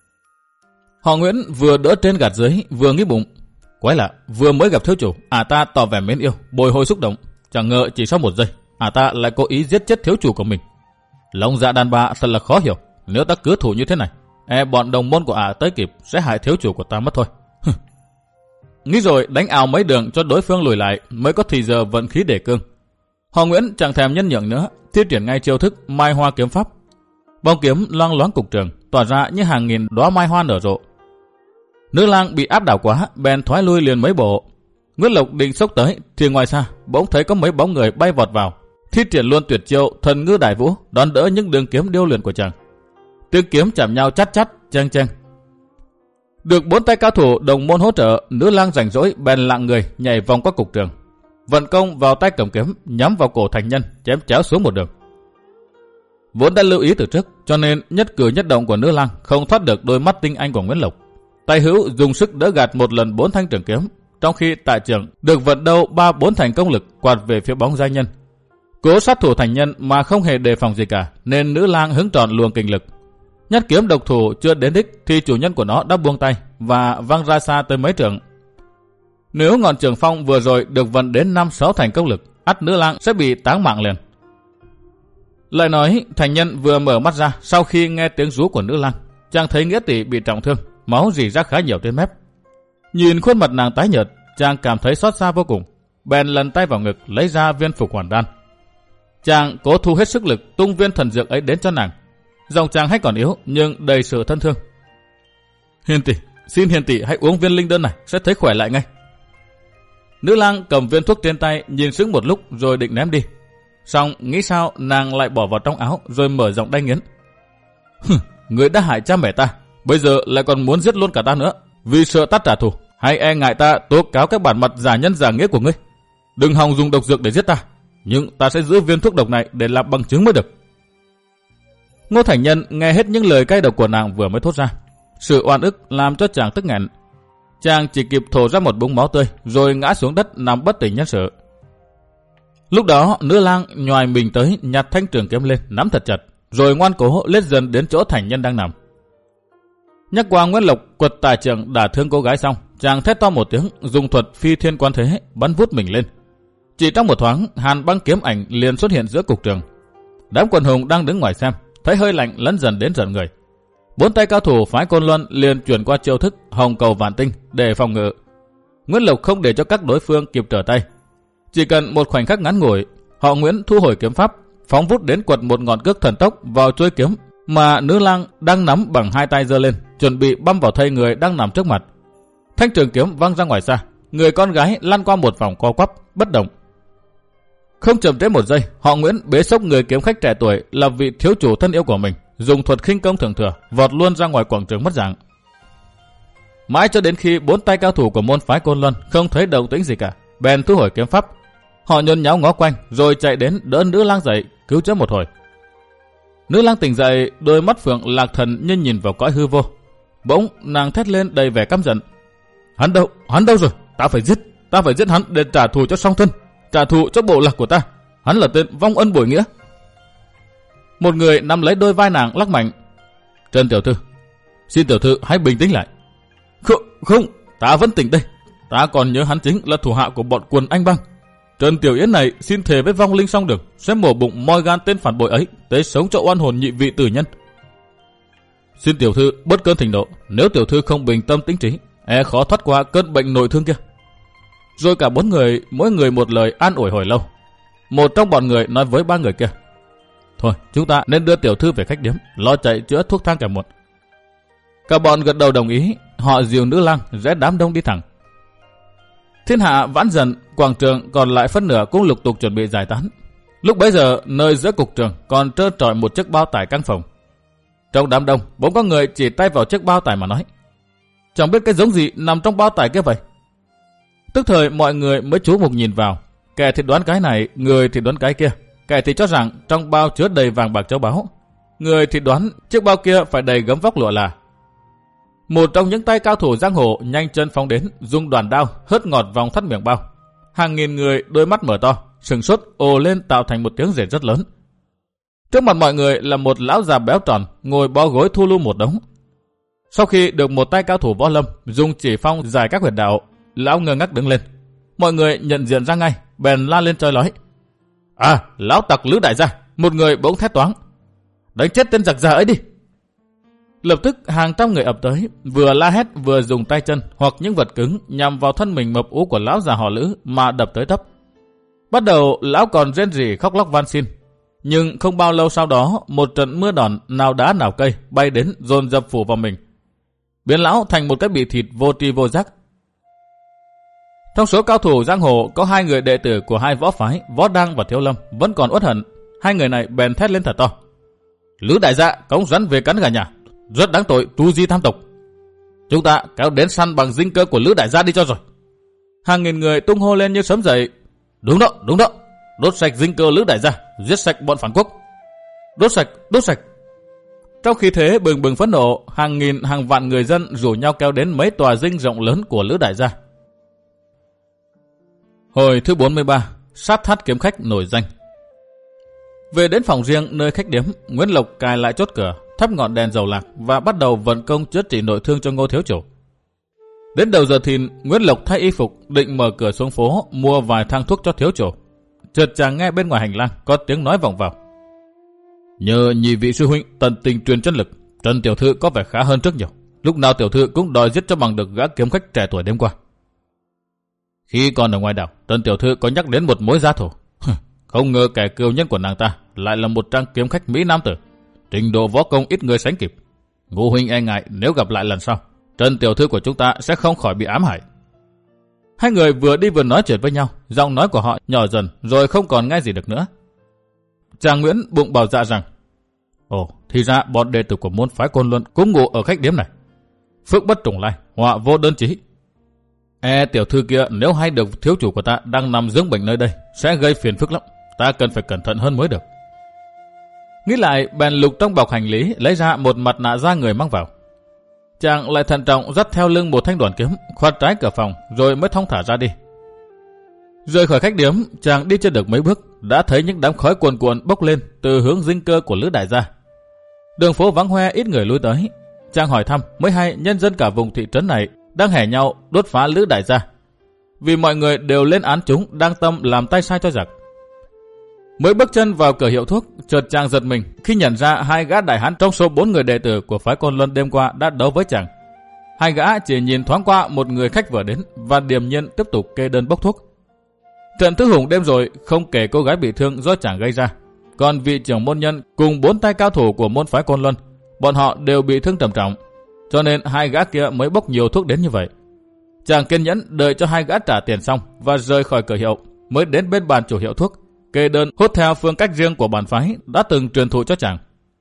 Họ Nguyễn vừa đỡ trên gạt dưới, vừa nghĩ bụng: Quái lạ, vừa mới gặp thiếu chủ, à ta tỏ vẻ mến yêu, bồi hồi xúc động, chẳng ngờ chỉ sau một giây, à ta lại cố ý giết chết thiếu chủ của mình. Lòng dạ đàn bà thật là khó hiểu, nếu ta cứ thủ như thế này, e bọn đồng môn của ả à tới kịp sẽ hại thiếu chủ của ta mất thôi. Nghĩ rồi đánh ào mấy đường cho đối phương lùi lại, mới có thì giờ vận khí để cương. Họ Nguyễn chẳng thèm nhân nhượng nữa, thi triển ngay chiêu thức mai hoa kiếm pháp. Bóng kiếm loang loáng cục trường, tỏa ra như hàng nghìn đóa mai hoa nở rộ. Nữ lang bị áp đảo quá, bèn thoái lui liền mấy bộ. Nguyễn Lộc định xốc tới, thì ngoài xa bỗng thấy có mấy bóng người bay vọt vào, thi triển luôn tuyệt chiêu thần ngư đại vũ, đón đỡ những đường kiếm điêu luyện của chàng. Tiếng kiếm chạm nhau chát chát, cheng cheng. Được bốn tay cao thủ đồng môn hỗ trợ, nữ lang rảnh rỗi bèn lạng người nhảy vòng qua cục trường, vận công vào tay cầm kiếm nhắm vào cổ Thành Nhân, chém chéo xuống một đường. Vốn đã lưu ý từ trước, cho nên nhất cử nhất động của nữ lang không thoát được đôi mắt tinh anh của Nguyễn Lộc. Tay hữu dùng sức đỡ gạt một lần bốn thanh trường kiếm, trong khi tại trường được vận đâu ba bốn thành công lực quạt về phía bóng giai nhân. Cố sát thủ Thành Nhân mà không hề đề phòng gì cả, nên nữ lang hứng trọn luồng kinh lực. Nhất kiếm độc thủ chưa đến đích thì chủ nhân của nó đã buông tay và văng ra xa tới mấy trượng. Nếu ngọn trường phong vừa rồi được vận đến năm sáu thành công lực, ắt nữ lang sẽ bị táng mạng liền. Lại nói Thành Nhân vừa mở mắt ra sau khi nghe tiếng rú của nữ lang, chàng thấy nghĩa tỷ bị trọng thương, máu rỉ ra khá nhiều trên mép. Nhìn khuôn mặt nàng tái nhợt, chàng cảm thấy xót xa vô cùng, bèn lần tay vào ngực lấy ra viên phục hoàn đan. Chàng cố thu hết sức lực tung viên thần dược ấy đến cho nàng. Giọng chàng hay còn yếu nhưng đầy sự thân thương. Hiền tỷ, xin hiền tỷ hãy uống viên linh đơn này, sẽ thấy khỏe lại ngay. Nữ lang cầm viên thuốc trên tay, nhìn sững một lúc rồi định ném đi. Xong nghĩ sao nàng lại bỏ vào trong áo rồi mở giọng đay nghiến. Người đã hại cha mẹ ta, bây giờ lại còn muốn giết luôn cả ta nữa, vì sợ ta trả thù, hay e ngại ta tố cáo các bản mặt giả nhân giả nghĩa của ngươi. Đừng hòng dùng độc dược để giết ta, nhưng ta sẽ giữ viên thuốc độc này để làm bằng chứng mới được. Ngô Thành Nhân nghe hết những lời cay độc của nàng vừa mới thốt ra, sự oan ức làm cho chàng tức nghẹn. chàng chỉ kịp thổ ra một búng máu tươi rồi ngã xuống đất nằm bất tỉnh nhân sự. Lúc đó nữ lang nhoài mình tới nhặt thanh trường kiếm lên nắm thật chặt, rồi ngoan cố lết dần đến chỗ thành nhân đang nằm. Nhắc qua Nguyễn Lộc quật tài trưởng đả thương cô gái xong, chàng thét to một tiếng, dùng thuật phi thiên quan thế bắn vút mình lên. Chỉ trong một thoáng, hàn băng kiếm ảnh liền xuất hiện giữa cục trường. Đám quần hùng đang đứng ngoài xem, thấy hơi lạnh lấn dần đến giận người. Bốn tay cao thủ phái Côn Luân liền chuyển qua chiêu thức hồng cầu vạn tinh để phòng ngự. Nguyễn Lộc không để cho các đối phương kịp trở tay. Chỉ cần một khoảnh khắc ngắn ngủi, họ Nguyễn thu hồi kiếm pháp, phóng vút đến quật một ngọn cước thần tốc vào chuôi kiếm mà nữ lang đang nắm bằng hai tay giơ lên, chuẩn bị băm vào thây người đang nằm trước mặt. Thanh trường kiếm văng ra ngoài xa, người con gái lăn qua một vòng co quắp bất động. Không chậm trễ một giây, họ Nguyễn bế xốc người kiếm khách trẻ tuổi là vị thiếu chủ thân yêu của mình, dùng thuật khinh công thượng thừa vọt luôn ra ngoài quảng trường mất dạng. Mãi cho đến khi bốn tay cao thủ của môn phái Côn Luân không thấy động tĩnh gì cả, bèn thu hồi kiếm pháp. Họ nhốn nháo ngó quanh rồi chạy đến đỡ nữ lang dậy cứu chữa một hồi. Nữ lang tỉnh dậy, đôi mắt phượng lạc thần như nhìn vào cõi hư vô. Bỗng nàng thét lên đầy vẻ căm giận: Hắn đâu, hắn đâu rồi? Ta phải giết, ta phải giết hắn để trả thù cho song thân, trả thù cho bộ lạc của ta. Hắn là tên vong ân bội nghĩa. Một người nắm lấy đôi vai nàng lắc mạnh: Trần tiểu thư, xin tiểu thư hãy bình tĩnh lại. Không, không, ta vẫn tỉnh đây. Ta còn nhớ hắn chính là thủ hạ của bọn quần anh băng. Trần Tiểu Yến này xin thề với vong linh song đường sẽ mổ bụng moi gan tên phản bội ấy, tới sống cho oan hồn nhị vị tử nhân. Xin tiểu thư bớt cơn thịnh nộ, nếu tiểu thư không bình tâm tĩnh trí, e khó thoát qua cơn bệnh nội thương kia. Rồi cả bốn người mỗi người một lời an ủi hồi lâu. Một trong bọn người nói với ba người kia: Thôi, chúng ta nên đưa tiểu thư về khách điếm, lo chạy chữa thuốc thang cả muộn. Cả bọn gật đầu đồng ý, họ dìu nữ lang rẽ đám đông đi thẳng. Thiên hạ vãn dần, quảng trường còn lại phân nửa cũng lục tục chuẩn bị giải tán. Lúc bấy giờ, nơi giữa cục trường còn trơ trọi một chiếc bao tải căng phòng. Trong đám đông, bỗng có người chỉ tay vào chiếc bao tải mà nói: Chẳng biết cái giống gì nằm trong bao tải kia vậy. Tức thời mọi người mới chú mục nhìn vào, kẻ thì đoán cái này, người thì đoán cái kia. Kẻ thì cho rằng trong bao chứa đầy vàng bạc châu báu, người thì đoán chiếc bao kia phải đầy gấm vóc lụa là. Một trong những tay cao thủ giang hồ nhanh chân phóng đến, dùng đoàn đao hớt ngọt vòng thắt miệng bao. Hàng nghìn người đôi mắt mở to, sừng sốt ồ lên tạo thành một tiếng rền rất lớn. Trước mặt mọi người là một lão già béo tròn ngồi bó gối thu lu một đống. Sau khi được một tay cao thủ võ lâm dùng chỉ phong giải các huyệt đạo, lão ngơ ngác đứng lên. Mọi người nhận diện ra ngay, bèn la lên choi lói: À, lão tặc Lữ đại gia! Một người bỗng thét toáng: Đánh chết tên giặc già ấy đi! Lập tức hàng trăm người ập tới, vừa la hét vừa dùng tay chân hoặc những vật cứng nhằm vào thân mình mập ú của lão già họ Lữ mà đập tới tấp. Bắt đầu lão còn rên rỉ khóc lóc van xin, nhưng không bao lâu sau đó một trận mưa đòn nào đá nào cây bay đến dồn dập phủ vào mình, biến lão thành một cái bị thịt vô tri vô giác. Trong số cao thủ giang hồ có hai người đệ tử của hai võ phái Võ Đăng và Thiếu Lâm vẫn còn uất hận. Hai người này bèn thét lên thật to: Lữ đại gia cống rắn về cắn gà nhà, rất đáng tội tu di tham tộc. Chúng ta kéo đến săn bằng dinh cơ của Lữ đại gia đi cho rồi. Hàng nghìn người tung hô lên như sớm dậy: Đúng đó, đúng đó, đốt sạch dinh cơ Lữ đại gia, giết sạch bọn phản quốc. Đốt sạch, đốt sạch. Trong khi thế bừng bừng phẫn nộ, hàng nghìn hàng vạn người dân rủ nhau kéo đến mấy tòa dinh rộng lớn của Lữ đại gia. Hồi thứ bốn mươi ba, sát thắt kiếm khách nổi danh. Về đến phòng riêng nơi khách điếm, Nguyễn Lộc cài lại chốt cửa, thắp ngọn đèn dầu lạc và bắt đầu vận công chữa trị nội thương cho Ngô thiếu chủ. Đến đầu giờ thìn, Nguyễn Lộc thay y phục định mở cửa xuống phố mua vài thang thuốc cho thiếu chủ. Chợt chàng nghe bên ngoài hành lang có tiếng nói vọng vào: Nhờ nhị vị sư huynh tận tình truyền chân lực, Trần tiểu thư có vẻ khá hơn trước nhiều. Lúc nào tiểu thư cũng đòi giết cho bằng được gã kiếm khách trẻ tuổi đêm qua. Khi còn ở ngoài đảo, Trần tiểu thư có nhắc đến một mối gia thù. Không ngờ kẻ cừu nhân của nàng ta lại là một trang kiếm khách Mỹ Nam tử, trình độ võ công ít người sánh kịp. Ngô huynh e ngại nếu gặp lại lần sau, Trần tiểu thư của chúng ta sẽ không khỏi bị ám hại. Hai người vừa đi vừa nói chuyện với nhau, giọng nói của họ nhỏ dần rồi không còn nghe gì được nữa. Chàng Nguyễn bụng bảo dạ rằng: Ồ, thì ra bọn đệ tử của môn phái Côn Luân cũng ngủ ở khách điếm này. Phước bất trùng lai, họa vô đơn chí. E tiểu thư kia nếu hay được thiếu chủ của ta đang nằm dưỡng bệnh nơi đây sẽ gây phiền phức lắm. Ta cần phải cẩn thận hơn mới được. Nghĩ lại bèn lục trong bọc hành lý lấy ra một mặt nạ da người mang vào. chàng lại thận trọng dắt theo lưng một thanh đoàn kiếm, khoát trái cửa phòng rồi mới thong thả ra đi. Rời khỏi khách điếm, chàng đi chưa được mấy bước đã thấy những đám khói cuồn cuộn bốc lên từ hướng dinh cơ của Lữ đại gia. Đường phố vắng hoe, ít người lui tới. Chàng hỏi thăm mới hay nhân dân cả vùng thị trấn này đang hẻ nhau đốt phá Lữ đại gia, vì mọi người đều lên án chúng đang tâm làm tay sai cho giặc. Mới bước chân vào cửa hiệu thuốc, chợt chàng giật mình khi nhận ra hai gã đại hán trong số bốn người đệ tử của phái Côn Luân đêm qua đã đấu với chàng. Hai gã chỉ nhìn thoáng qua một người khách vừa đến và điềm nhiên tiếp tục kê đơn bốc thuốc. Trận thứ hùng đêm rồi không kể cô gái bị thương do chàng gây ra, còn vị trưởng môn nhân cùng bốn tay cao thủ của môn phái Côn Luân, bọn họ đều bị thương trầm trọng, cho nên hai gã kia mới bốc nhiều thuốc đến như vậy. Chàng kiên nhẫn đợi cho hai gã trả tiền xong và rời khỏi cửa hiệu, mới đến bên bàn chủ hiệu thuốc, kê đơn hốt theo phương cách riêng của bản phái đã từng truyền thụ cho chàng.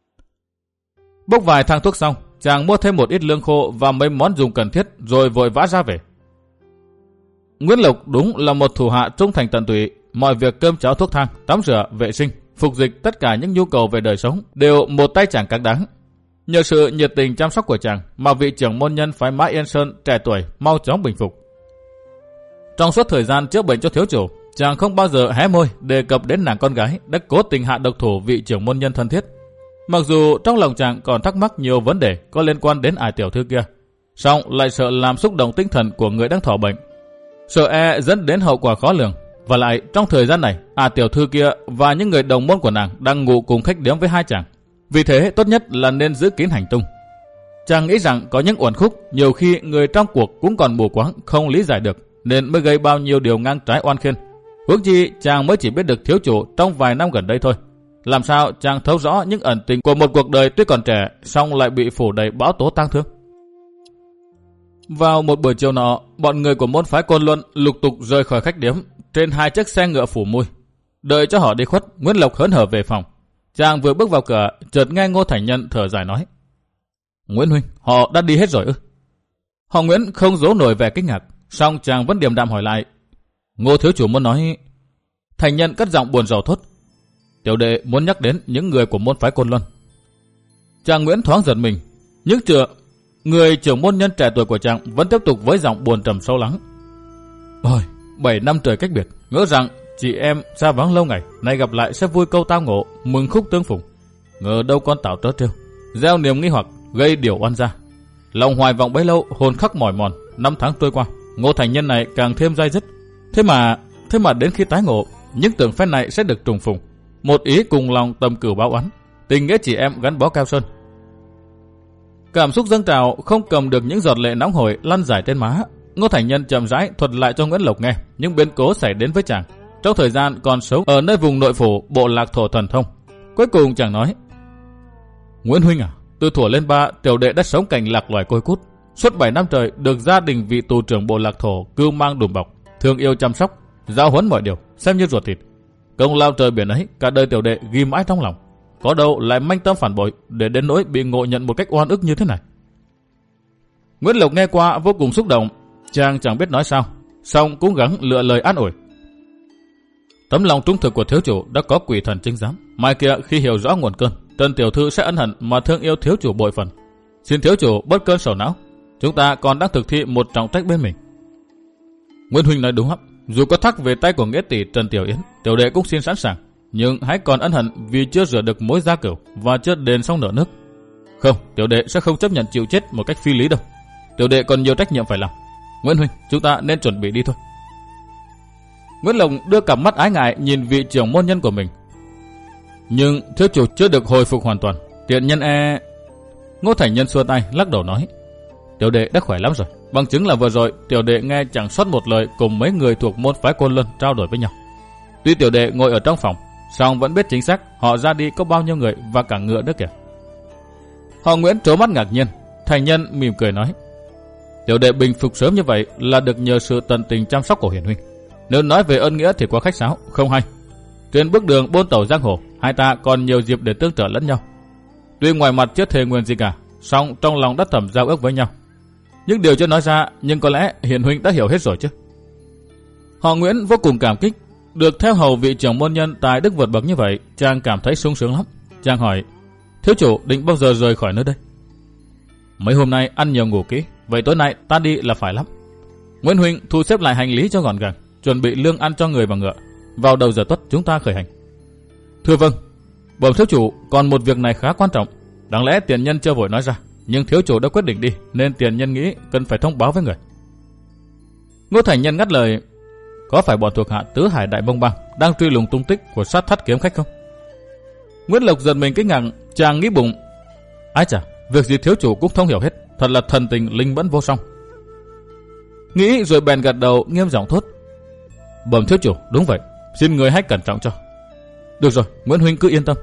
Bốc vài thang thuốc xong, chàng mua thêm một ít lương khô và mấy món dùng cần thiết rồi vội vã ra về. Nguyễn Lộc đúng là một thủ hạ trung thành tận tụy, mọi việc cơm cháo thuốc thang, tắm rửa, vệ sinh, phục dịch tất cả những nhu cầu về đời sống đều một tay chàng cáng đáng. Nhờ sự nhiệt tình chăm sóc của chàng mà vị trưởng môn nhân phái Mã Yên Sơn trẻ tuổi mau chóng bình phục. Trong suốt thời gian chữa bệnh cho thiếu chủ, chàng không bao giờ hé môi đề cập đến nàng con gái đã cố tình hạ độc thủ vị trưởng môn nhân thân thiết. Mặc dù trong lòng chàng còn thắc mắc nhiều vấn đề có liên quan đến ải tiểu thư kia, song lại sợ làm xúc động tinh thần của người đang thọ bệnh, sợ e dẫn đến hậu quả khó lường. Và lại trong thời gian này, ả tiểu thư kia và những người đồng môn của nàng đang ngủ cùng khách điếm với hai chàng, vì thế tốt nhất là nên giữ kín hành tung. Chàng nghĩ rằng có những uẩn khúc nhiều khi người trong cuộc cũng còn mù quáng không lý giải được, nên mới gây bao nhiêu điều ngang trái oan khiên. Huống chi chàng mới chỉ biết được thiếu chủ trong vài năm gần đây thôi, làm sao chàng thấu rõ những ẩn tình của một cuộc đời tuy còn trẻ song lại bị phủ đầy bão tố tang thương. Vào một buổi chiều nọ, bọn người của môn phái Côn Luân lục tục rời khỏi khách điếm trên hai chiếc xe ngựa phủ mui. Đợi cho họ đi khuất, Nguyễn Lộc hớn hở về phòng. Chàng vừa bước vào cửa, chợt nghe Ngô Thành Nhân thở dài nói: "Nguyễn huynh, họ đã đi hết rồi ư?" Họ Nguyễn không giấu nổi vẻ kinh ngạc, song chàng vẫn điềm đạm hỏi lại: "Ngô thiếu chủ muốn nói?" Thành Nhân cất giọng buồn rầu thốt: "Tiểu đệ muốn nhắc đến những người của môn phái Côn Luân." Chàng Nguyễn thoáng giật mình, nhưng chưa, người trưởng môn nhân trẻ tuổi của chàng vẫn tiếp tục với giọng buồn trầm sâu lắng: "Ôi, bảy năm trời cách biệt, ngỡ rằng chị em xa vắng lâu ngày, nay gặp lại sẽ vui câu tao ngộ, mừng khúc tương phùng. Ngờ đâu con tảo trớ trêu, gieo niềm nghi hoặc, gây điều oan gia. Lòng hoài vọng bấy lâu, hồn khắc mỏi mòn, năm tháng trôi qua, Ngô Thành Nhân này càng thêm dai dứt. Thế mà, thế mà đến khi tái ngộ, những tưởng phen này sẽ được trùng phùng. Một ý cùng lòng tầm cửu báo oán, tình nghĩa chị em gắn bó cao sơn." Cảm xúc dâng trào không cầm được những giọt lệ nóng hổi lăn dài trên má. Ngô Thành Nhân chậm rãi thuật lại cho Nguyễn Lộc nghe những biến cố xảy đến với chàng trong thời gian còn sống ở nơi vùng nội phủ bộ lạc thổ thần thông. Cuối cùng chàng nói: "Nguyễn huynh à, từ thuở lên ba, tiểu đệ đã sống cảnh lạc loài côi cút, suốt bảy năm trời được gia đình vị tù trưởng bộ lạc thổ cưu mang đùm bọc, thương yêu chăm sóc, giáo huấn mọi điều, xem như ruột thịt. Công lao trời biển ấy, cả đời tiểu đệ ghi mãi trong lòng. Có đâu lại manh tâm phản bội để đến nỗi bị ngộ nhận một cách oan ức như thế này." Nguyễn Lộc nghe qua vô cùng xúc động, chàng chẳng biết nói sao, song cũng gắng lựa lời an ủi: "Tấm lòng trung thực của thiếu chủ đã có quỷ thần chứng giám, mai kia khi hiểu rõ nguồn cơn, Trần tiểu thư sẽ ân hận mà thương yêu thiếu chủ bội phần. Xin thiếu chủ bớt cơn sầu não, chúng ta còn đang thực thi một trọng trách bên mình." Nguyễn huynh nói đúng lắm, dù có thắc về tay của nghĩa tỷ Trần Tiểu Yến, tiểu đệ cũng xin sẵn sàng, nhưng hãy còn ân hận vì chưa rửa được mối gia cửu và chưa đền xong nợ nước. Không, tiểu đệ sẽ không chấp nhận chịu chết một cách phi lý đâu. Tiểu đệ còn nhiều trách nhiệm phải làm. Nguyễn huynh, chúng ta nên chuẩn bị đi thôi." Nguyễn Lộc đưa cặp mắt ái ngại nhìn vị trưởng môn nhân của mình. "Nhưng thiếu chủ chưa được hồi phục hoàn toàn, tiện nhân e..." Ngô Thành Nhân xua tay lắc đầu nói: "Tiểu đệ đã khỏe lắm rồi, bằng chứng là vừa rồi tiểu đệ nghe chẳng sót một lời cùng mấy người thuộc môn phái Côn Luân trao đổi với nhau. Tuy tiểu đệ ngồi ở trong phòng, song vẫn biết chính xác họ ra đi có bao nhiêu người và cả ngựa nữa kìa." Họ Nguyễn trố mắt ngạc nhiên. Thành Nhân mỉm cười nói: "Tiểu đệ bình phục sớm như vậy là được nhờ sự tận tình chăm sóc của hiển huynh. Nếu nói về ơn nghĩa thì quá khách sáo, không hay. Trên bước đường bôn tẩu giang hồ, hai ta còn nhiều dịp để tương trợ lẫn nhau. Tuy ngoài mặt chưa thề nguyện gì cả, song trong lòng đã thầm giao ước với nhau. Những điều chưa nói ra, nhưng có lẽ hiển huynh đã hiểu hết rồi chứ." Họ Nguyễn vô cùng cảm kích, được theo hầu vị trưởng môn nhân tài đức vượt bậc như vậy, chàng cảm thấy sung sướng lắm. Chàng hỏi: "Thiếu chủ định bao giờ rời khỏi nơi đây?" Mấy hôm nay ăn nhiều ngủ kỹ, vậy tối nay ta đi là phải lắm. Nguyễn huynh thu xếp lại hành lý cho gọn gàng, chuẩn bị lương ăn cho người và ngựa. Vào đầu giờ tuất chúng ta khởi hành. Thưa vâng. Bẩm thiếu chủ, còn một việc này khá quan trọng. Đáng lẽ tiền nhân chưa vội nói ra, nhưng thiếu chủ đã quyết định đi, nên tiền nhân nghĩ cần phải thông báo với người. Ngô Thành Nhân ngắt lời. Có phải bọn thuộc hạ Tứ Hải Đại Mông Bang đang truy lùng tung tích của Sát Thắt Kiếm Khách không? Nguyễn Lộc giật mình kinh ngạc, chàng nghĩ bụng. Ái chà, việc gì thiếu chủ cũng thông hiểu hết, thật là thần tình linh mẫn vô song. Nghĩ rồi bèn gật đầu nghiêm giọng thốt. Bẩm thiếu chủ, đúng vậy, xin người hãy cẩn trọng cho. Được rồi, Nguyễn huynh cứ yên tâm.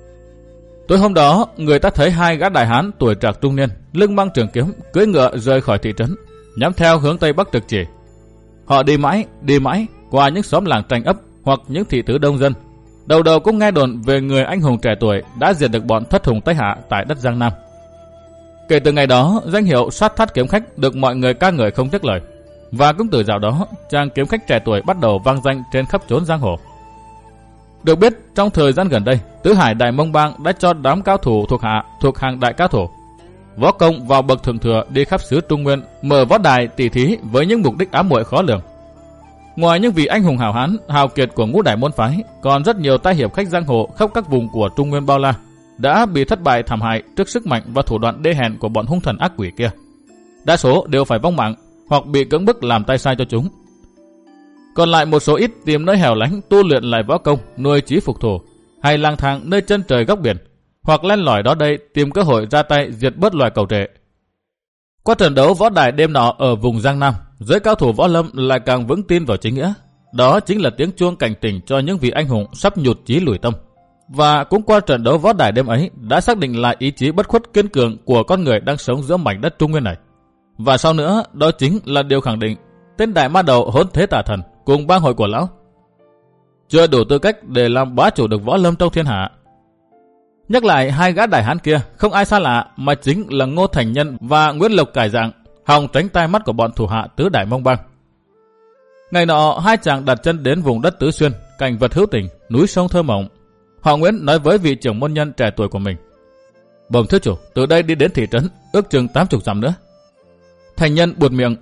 Tối hôm đó, người ta thấy hai gã đại hán tuổi trạc trung niên, lưng mang trường kiếm, cưỡi ngựa rời khỏi thị trấn, nhắm theo hướng tây bắc trực chỉ. Họ đi mãi, đi mãi qua những xóm làng tranh ấp hoặc những thị trấn đông dân. Đầu đầu cũng nghe đồn về người anh hùng trẻ tuổi đã diệt được bọn thất hùng Tây Hạ tại đất Giang Nam. Kể từ ngày đó, danh hiệu Sát Thắt Kiếm Khách được mọi người ca ngợi không tiếc lời. Và cũng từ dạo đó, chàng kiếm khách trẻ tuổi bắt đầu vang danh trên khắp chốn giang hồ. Được biết, trong thời gian gần đây, Tứ Hải Đại Mông Bang đã cho đám cao thủ thuộc hạ thuộc hàng đại cao thủ võ công vào bậc thượng thừa đi khắp xứ Trung Nguyên, mở võ đài tỷ thí với những mục đích ám muội khó lường. Ngoài những vị anh hùng hào hán, hào kiệt của ngũ đại môn phái, còn rất nhiều tai hiệp khách giang hồ khắp các vùng của Trung Nguyên bao la đã bị thất bại thảm hại trước sức mạnh và thủ đoạn đê hèn của bọn hung thần ác quỷ kia. Đa số đều phải vong mạng hoặc bị cưỡng bức làm tay sai cho chúng. Còn lại một số ít tìm nơi hẻo lánh tu luyện lại võ công, nuôi trí phục thù, hay lang thang nơi chân trời góc biển, hoặc len lỏi đó đây tìm cơ hội ra tay diệt bớt loài cầu trệ. Qua trận đấu võ đài đêm nọ ở vùng Giang Nam, giới cao thủ võ lâm lại càng vững tin vào chính nghĩa. Đó chính là tiếng chuông cảnh tỉnh cho những vị anh hùng sắp nhụt chí lùi tâm. Và cũng qua trận đấu võ đài đêm ấy đã xác định lại ý chí bất khuất kiên cường của con người đang sống giữa mảnh đất Trung Nguyên này. Và sau nữa, đó chính là điều khẳng định tên đại ma đầu Hỗn Thế Tà Thần cùng bang hội của lão chưa đủ tư cách để làm bá chủ được võ lâm trong thiên hạ. Nhắc lại hai gã đại hán kia, không ai xa lạ mà chính là Ngô Thành Nhân và Nguyễn Lộc cải dạng, hòng tránh tai mắt của bọn thủ hạ Tứ Đại Mông Bang. Ngày nọ, hai chàng đặt chân đến vùng đất Tứ Xuyên, cảnh vật hữu tình, núi sông thơ mộng. Họ Nguyễn nói với vị trưởng môn nhân trẻ tuổi của mình. Bẩm thiếu chủ, từ đây đi đến thị trấn, ước chừng tám mươi dặm nữa. Thành Nhân buột miệng.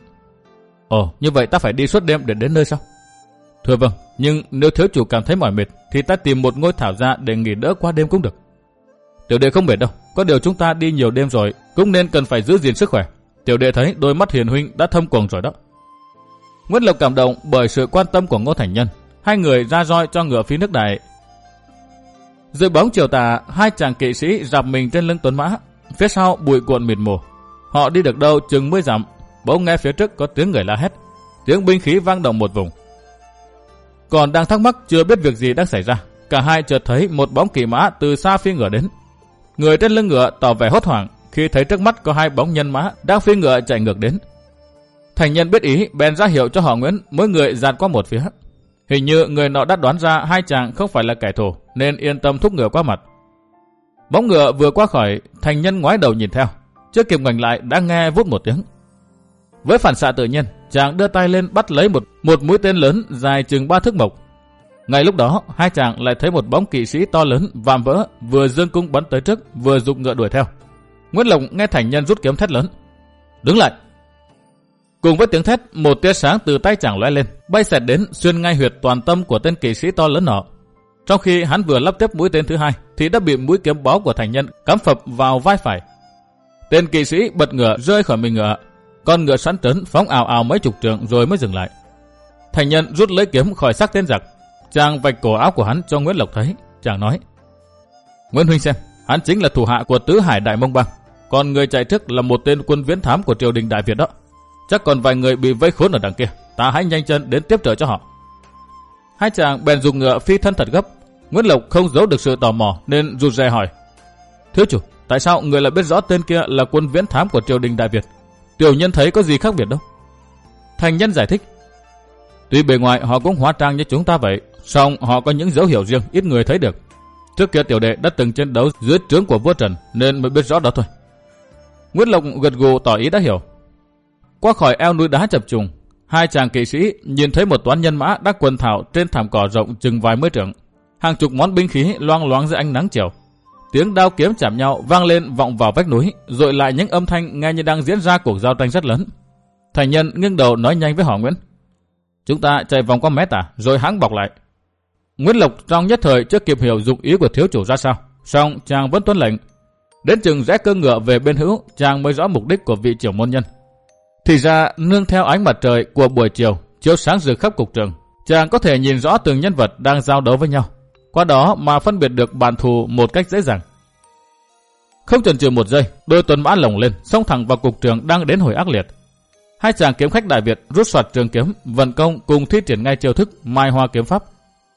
Ồ, như vậy ta phải đi suốt đêm để đến nơi sao? Thưa vâng, nhưng nếu thiếu chủ cảm thấy mỏi mệt, thì ta tìm một ngôi thảo ra để nghỉ đỡ qua đêm cũng được. Tiểu đệ không mệt đâu, có điều chúng ta đi nhiều đêm rồi, cũng nên cần phải giữ gìn sức khỏe. Tiểu đệ thấy đôi mắt hiền huynh đã thâm quầng rồi đó. Nguyễn Lộc cảm động bởi sự quan tâm của Ngô Thành Nhân. Hai người ra roi cho ngựa phi nước đại. Dưới bóng chiều tà, hai chàng kỵ sĩ rạp mình trên lưng tuấn mã, phía sau bụi cuộn mịt mù. Họ đi được đâu chừng mươi dặm, bỗng nghe phía trước có tiếng người la hét, tiếng binh khí vang động một vùng. Còn đang thắc mắc chưa biết việc gì đang xảy ra, cả hai chợt thấy một bóng kỵ mã từ xa phi ngựa đến. Người trên lưng ngựa tỏ vẻ hốt hoảng khi thấy trước mắt có hai bóng nhân mã đang phi ngựa chạy ngược đến. Thành Nhân biết ý, bèn ra hiệu cho họ Nguyễn mỗi người dạt qua một phía. Hình như người nọ đã đoán ra hai chàng không phải là kẻ thù, nên yên tâm thúc ngựa qua mặt. Bóng ngựa vừa qua khỏi, Thành Nhân ngoái đầu nhìn theo, chưa kịp ngoảnh lại đã nghe vút một tiếng. Với phản xạ tự nhiên, chàng đưa tay lên bắt lấy một một mũi tên lớn dài chừng ba thước mộc. Ngay lúc đó, hai chàng lại thấy một bóng kỵ sĩ to lớn vạm vỡ vừa giương cung bắn tới trước, vừa giục ngựa đuổi theo. Nguyễn Lộc nghe Thành Nhân rút kiếm thét lớn: "Đứng lại!" Cùng với tiếng thét, một tia sáng từ tay chàng lóe lên, bay xẹt đến xuyên ngay huyệt toàn tâm của tên kỵ sĩ to lớn nọ. Trong khi hắn vừa lắp tiếp mũi tên thứ hai, thì đã bị mũi kiếm báu của Thành Nhân cắm phập vào vai phải. Tên kỵ sĩ bật ngựa rơi khỏi mình ngựa, con ngựa sẵn trớn phóng ào ào mấy chục trượng rồi mới dừng lại. Thành Nhân rút lấy kiếm khỏi xác tên giặc, chàng vạch cổ áo của hắn cho Nguyễn Lộc thấy, chàng nói: "Nguyễn huynh xem, hắn chính là thủ hạ của Tứ Hải Đại Mông Bang, còn người chạy trước là một tên quân viễn thám của triều đình Đại Việt đó. Chắc còn vài người bị vây khốn ở đằng kia, ta hãy nhanh chân đến tiếp trợ cho họ." Hai chàng bèn dùng ngựa phi thân thật gấp. Nguyễn Lộc không giấu được sự tò mò nên rụt rè hỏi: "Thiếu chủ, tại sao người lại biết rõ tên kia là quân viễn thám của triều đình Đại Việt? Tiểu nhân thấy có gì khác biệt đâu." Thành Nhân giải thích: "Tuy bề ngoài họ cũng hóa trang như chúng ta vậy, song họ có những dấu hiệu riêng ít người thấy được. Trước kia tiểu đệ đã từng chiến đấu dưới trướng của vua Trần nên mới biết rõ đó thôi." Nguyễn Lộc gật gù tỏ ý đã hiểu. Qua khỏi eo núi đá chập trùng, hai chàng kỵ sĩ nhìn thấy một toán nhân mã đang quần thảo trên thảm cỏ rộng chừng vài mươi trượng, hàng chục món binh khí loang loáng dưới ánh nắng chiều. tiếng đao kiếm chạm nhau vang lên vọng vào vách núi, rồi lại những âm thanh nghe như đang diễn ra cuộc giao tranh rất lớn. Thành nhân nghiêng đầu nói nhanh với họ Nguyễn: chúng ta chạy vòng qua mé tả rồi hãng bọc lại. Nguyễn Lộc trong nhất thời chưa kịp hiểu dụng ý của thiếu chủ ra sao, song chàng vẫn tuân lệnh. Đến chừng rẽ cơ ngựa về bên hữu, chàng mới rõ mục đích của vị trưởng môn nhân. Thì ra nương theo ánh mặt trời của buổi chiều chiếu sáng rực khắp cục trường, chàng có thể nhìn rõ từng nhân vật đang giao đấu với nhau, qua đó mà phân biệt được bạn thù một cách dễ dàng. Không chần chừ một giây, đôi tuần mã lồng lên, xông thẳng vào cục trường đang đến hồi ác liệt. Hai chàng kiếm khách Đại Việt rút soạt trường kiếm, vận công cùng thi triển ngay chiêu thức Mai Hoa kiếm pháp.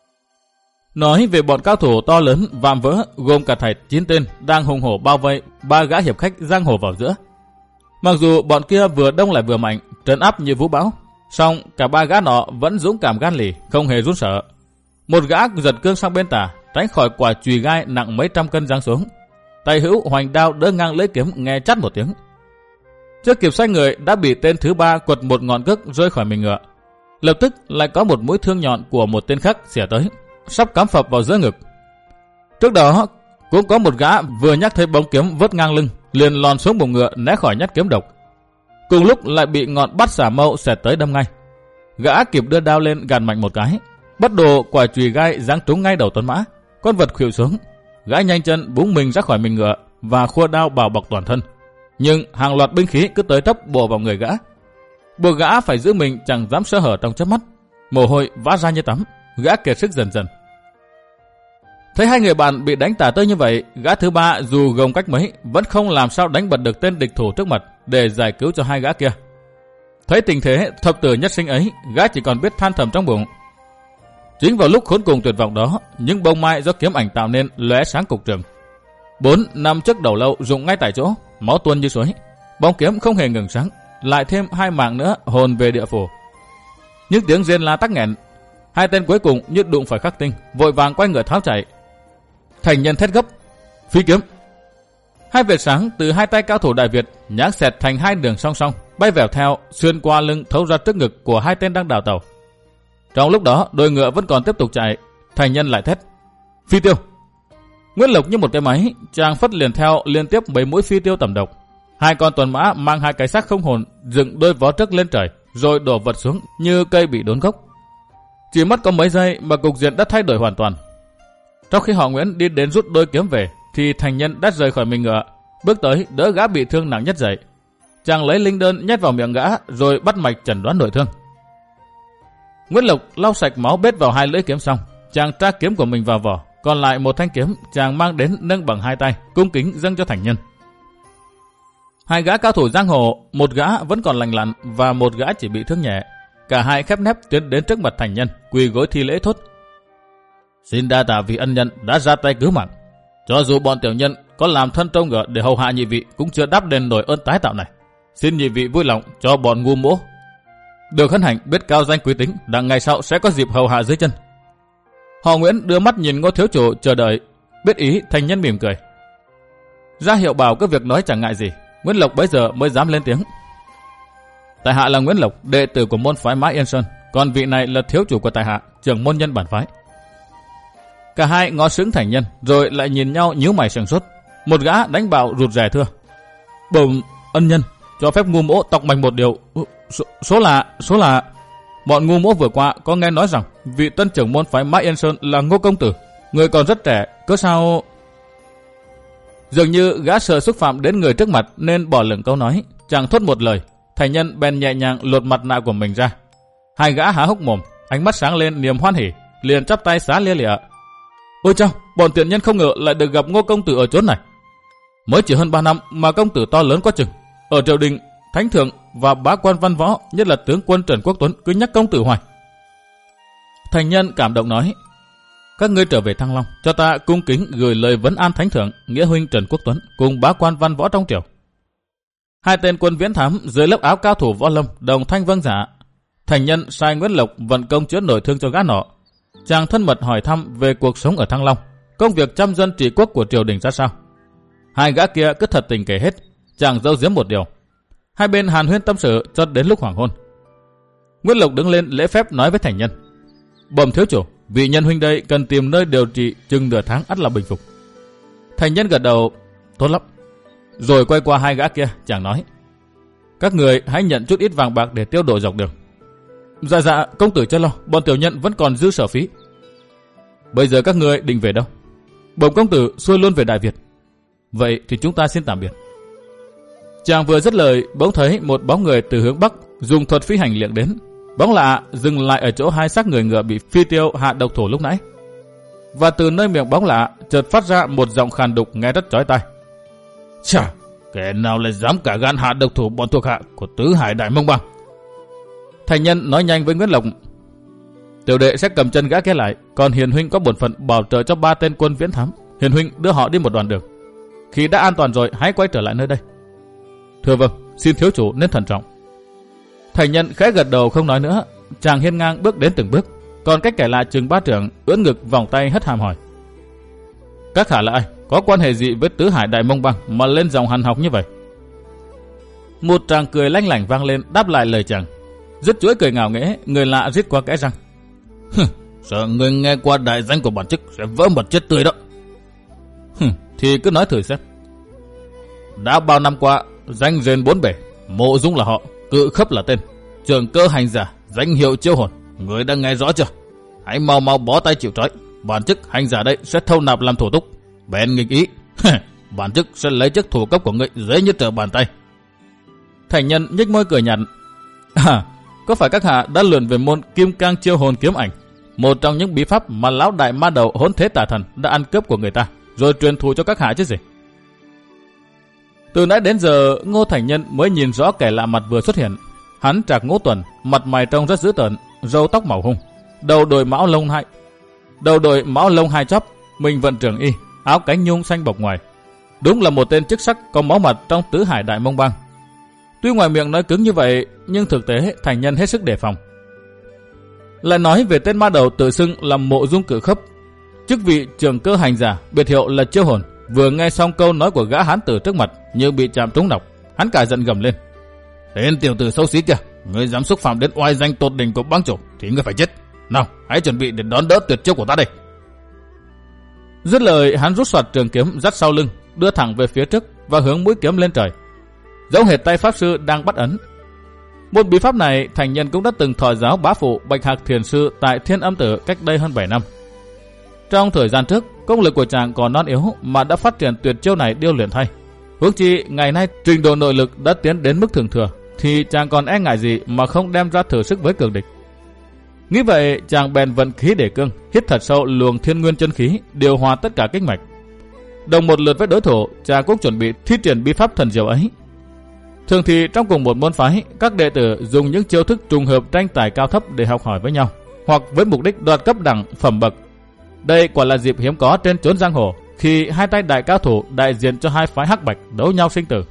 Nói về bọn cao thủ to lớn vạm vỡ gồm cả thảy chín tên đang hùng hổ bao vây ba gã hiệp khách giang hồ vào giữa. Mặc dù bọn kia vừa đông lại vừa mạnh, trấn áp như vũ bão, song cả ba gã nọ vẫn dũng cảm gan lì, không hề run sợ. Một gã giật cương sang bên tả, tránh khỏi quả chùy gai nặng mấy trăm cân giáng xuống. Tay hữu hoành đao đỡ ngang lưỡi kiếm nghe chát một tiếng. Chưa kịp xoay người đã bị tên thứ ba quật một ngọn cước rơi khỏi mình ngựa. Lập tức lại có một mũi thương nhọn của một tên khác xẻ tới, sắp cắm phập vào giữa ngực. Trước đó cũng có một gã vừa nhắc thấy bóng kiếm vớt ngang lưng, liền lòn xuống bụng ngựa né khỏi nhát kiếm độc. Cùng lúc lại bị ngọn bát xả mâu xẹt tới đâm ngay. Gã kịp đưa đao lên gạt mạnh một cái, bất đồ quả chùy gai giáng trúng ngay đầu tuấn mã, con vật khuỵu xuống. Gã nhanh chân búng mình ra khỏi mình ngựa và khua đao bảo bọc toàn thân, nhưng hàng loạt binh khí cứ tới tấp bổ vào người gã, buộc gã phải giữ mình chẳng dám sơ hở trong chớp mắt. Mồ hôi vã ra như tắm, gã kiệt sức dần dần. Thấy hai người bạn bị đánh tả tơi như vậy, gã thứ ba dù gồng cách mấy vẫn không làm sao đánh bật được tên địch thủ trước mặt để giải cứu cho hai gã kia. Thấy tình thế thập tử nhất sinh ấy, gã chỉ còn biết than thầm trong bụng. Chính vào lúc khốn cùng tuyệt vọng đó, những bông mai do kiếm ảnh tạo nên lóe sáng cục trường. Bốn năm chiếc đầu lâu rụng ngay tại chỗ, máu tuôn như suối. Bóng kiếm không hề ngừng sáng, lại thêm hai mạng nữa hồn về địa phủ. Những tiếng rên la tắc nghẹn. Hai tên cuối cùng như đụng phải khắc tinh, vội vàng quay ngựa tháo chạy. Thành nhân thét gấp: phi kiếm! Hai vệt sáng từ hai tay cao thủ Đại Việt nhác xẹt thành hai đường song song, bay vèo theo, xuyên qua lưng thấu ra trước ngực của hai tên đang đào tàu. Trong lúc đó, đôi ngựa vẫn còn tiếp tục chạy. Thành nhân lại thét: phi tiêu! Nguyễn Lộc như một cái máy, chàng phất liền theo liên tiếp mấy mũi phi tiêu tầm độc. Hai con tuần mã mang hai cái xác không hồn dựng đôi vó trước lên trời, rồi đổ vật xuống như cây bị đốn gốc. Chỉ mất có mấy giây mà cục diện đã thay đổi hoàn toàn. Trong khi họ Nguyễn đi đến rút đôi kiếm về, thì thành nhân đã rời khỏi mình ngựa, bước tới đỡ gã bị thương nặng nhất dậy. Chàng lấy linh đơn nhét vào miệng gã, rồi bắt mạch chẩn đoán nội thương. Nguyễn Lộc lau sạch máu bết vào hai lưỡi kiếm xong, chàng tra kiếm của mình vào vỏ, còn lại một thanh kiếm chàng mang đến nâng bằng hai tay, cung kính dâng cho thành nhân. Hai gã cao thủ giang hồ, một gã vẫn còn lành lặn và một gã chỉ bị thương nhẹ. Cả hai khép nép tiến đến trước mặt thành nhân, quỳ gối thi lễ thốt: xin đa tạ vị ân nhân đã ra tay cứu mạng. Cho dù bọn tiểu nhân có làm thân trâu ngựa để hầu hạ nhị vị cũng chưa đáp đền nổi ơn tái tạo này. Xin nhị vị vui lòng cho bọn ngu mỗ được hân hạnh biết cao danh quý tính, đặng ngày sau sẽ có dịp hầu hạ dưới chân. Họ Nguyễn đưa mắt nhìn Ngô thiếu chủ chờ đợi, biết ý thành nhân mỉm cười, ra hiệu bảo cứ việc nói chẳng ngại gì. Nguyễn Lộc bấy giờ mới dám lên tiếng: tại hạ là Nguyễn Lộc, đệ tử của môn phái Mã Yên Sơn, còn vị này là thiếu chủ của tại hạ, trưởng môn nhân bản phái. Cả hai ngó sững thành nhân, rồi lại nhìn nhau nhíu mày sừng sốt. Một gã đánh bạo rụt rè thưa: bẩm ân nhân, cho phép ngu mỗ tọc mạch một điều. Số, số là số là bọn ngu mỗ vừa qua có nghe nói rằng vị tân trưởng môn phái Mã Yên Sơn là Ngô công tử, người còn rất trẻ, cớ sao? Dường như gã sợ xúc phạm đến người trước mặt nên bỏ lửng câu nói, chẳng thốt một lời. Thành nhân bèn nhẹ nhàng lột mặt nạ của mình ra. Hai gã há hốc mồm, ánh mắt sáng lên niềm hoan hỉ, liền chắp tay xá lia lịa: ôi chao, bọn tiện nhân không ngờ lại được gặp Ngô công tử ở chốn này. Mới chỉ hơn ba năm mà công tử to lớn quá chừng. Ở triều đình, thánh thượng và bá quan văn võ, nhất là tướng quân Trần Quốc Tuấn cứ nhắc công tử hoài. Thành nhân cảm động nói: các ngươi trở về Thăng Long, cho ta cung kính gửi lời vấn an thánh thượng, nghĩa huynh Trần Quốc Tuấn cùng bá quan văn võ trong triều. Hai tên quân viễn thám dưới lớp áo cao thủ võ lâm đồng thanh vâng dạ. Thành nhân sai Nguyễn Lộc vận công chữa nội thương cho gã nọ. Chàng thân mật hỏi thăm về cuộc sống ở Thăng Long, công việc chăm dân trị quốc của triều đình ra sao. Hai gã kia cứ thật tình kể hết, chàng giấu giếm một điều. Hai bên hàn huyên tâm sự cho đến lúc hoàng hôn. Nguyễn Lộc đứng lên lễ phép nói với thành nhân: bẩm thiếu chủ, vị nhân huynh đây cần tìm nơi điều trị chừng nửa tháng ắt là bình phục. Thành Thành nhân gật đầu, tốt lắm. Rồi quay qua hai gã kia, chàng nói, các người hãy nhận chút ít vàng bạc để tiêu đổi dọc đường. Dạ dạ, công tử chớ lo, bọn tiểu nhân vẫn còn dư sở phí. Bây giờ các người định về đâu? Bẩm công tử, xuôi luôn về Đại Việt. Vậy thì chúng ta xin tạm biệt. Chàng vừa dứt lời, bỗng thấy một bóng người từ hướng bắc dùng thuật phi hành liệng đến. Bóng lạ dừng lại ở chỗ hai xác người ngựa bị phi tiêu hạ độc thủ lúc nãy. Và từ nơi miệng bóng lạ chợt phát ra một giọng khàn đục nghe rất chói tai. Chà, kẻ nào lại dám cả gan hạ độc thủ bọn thuộc hạ của Tứ Hải Đại Mông Bang? Thành nhân nói nhanh với Nguyễn Lộc, tiểu đệ sẽ cầm chân gã kia lại, còn Hiền huynh có bổn phận bảo trợ cho ba tên quân viễn thám. Hiền huynh đưa họ đi một đoạn đường. Khi đã an toàn rồi, hãy quay trở lại nơi đây. Thưa vâng, xin thiếu chủ nên thận trọng. Thành nhân khẽ gật đầu không nói nữa. Chàng hiên ngang bước đến từng bước, còn cách kẻ lạ chừng ba trượng, ưỡn ngực vòng tay hất hàm hỏi, các hạ là ai, có quan hệ gì với Tứ Hải Đại Mông Bang mà lên giọng hằn học như vậy? Một tràng cười lanh lảnh vang lên đáp lại lời chàng. Dứt chuỗi cười ngạo nghễ, người lạ rít qua kẽ răng, sợ người nghe qua đại danh của bản chức sẽ vỡ mật chết tươi đó. Thì cứ nói thử xem. Đã bao năm qua, danh rền bốn bể, Mộ Dung là họ, Cự Khấp là tên, Trường Cơ hành giả, danh hiệu Chiêu Hồn, người đã nghe rõ chưa? Hãy mau mau bó tay chịu trói, bản chức hành giả đây sẽ thâu nạp làm thủ tục. Bèn nghịch ý, bản chức sẽ lấy chức thủ cấp của người dễ như trở bàn tay. Thành nhân nhếch môi cười nhạt, à, có phải các hạ đã luyện về môn Kim Cang Chiêu Hồn kiếm ảnh, một trong những bí pháp mà lão đại ma đầu Hỗn Thế Tà Thần đã ăn cướp của người ta, rồi truyền thụ cho các hạ chứ gì? Từ nãy đến giờ, Ngô Thành Nhân mới nhìn rõ kẻ lạ mặt vừa xuất hiện. Hắn trạc ngũ tuần, mặt mày trông rất dữ tợn, râu tóc màu hung, đầu đội mão lông hai, đầu đội mão lông hai chóp, mình vận trường y, áo cánh nhung xanh bọc ngoài. Đúng là một tên chức sắc có máu mặt trong Tứ Hải Đại Mông Bang. Tuy ngoài miệng nói cứng như vậy, nhưng thực tế Thành Nhân hết sức đề phòng. Lại nói về tên ma đầu tự xưng là Mộ Dung Cự Khấp, chức vị Trường Cơ hành giả, biệt hiệu là Chiêu Hồn, vừa nghe xong câu nói của gã hán tử trước mặt như bị chạm trúng nọc, hắn cả giận gầm lên, tên tiểu tử xấu xí kia, ngươi dám xúc phạm đến oai danh tột đỉnh của bang chủ thì ngươi phải chết. Nào, hãy chuẩn bị để đón đỡ tuyệt chiêu của ta đây. Dứt lời, hắn rút soạt trường kiếm dắt sau lưng, đưa thẳng về phía trước và hướng mũi kiếm lên trời, giống hệt tay pháp sư đang bắt ấn. Một bí pháp này Thành Nhân cũng đã từng thọ giáo bá phụ Bạch Hạc Thiền sư tại Thiên Âm Tử cách đây hơn bảy năm. Trong thời gian trước, công lực của chàng còn non yếu mà đã phát triển tuyệt chiêu này điêu luyện thay. Huống chi ngày nay trình độ nội lực đã tiến đến mức thường thừa, thì chàng còn e ngại gì mà không đem ra thử sức với cường địch. Nghĩ vậy, chàng bèn vận khí để cương, hít thật sâu luồng thiên nguyên chân khí, điều hòa tất cả kinh mạch. Đồng một lượt với đối thủ, chàng cũng chuẩn bị thi triển bí pháp thần diệu ấy. Thường thì trong cùng một môn phái, các đệ tử dùng những chiêu thức trùng hợp tranh tài cao thấp để học hỏi với nhau, hoặc với mục đích đoạt cấp đẳng phẩm bậc. Đây quả là dịp hiếm có trên chốn giang hồ, khi hai tay đại cao thủ đại diện cho hai phái hắc bạch đấu nhau sinh tử.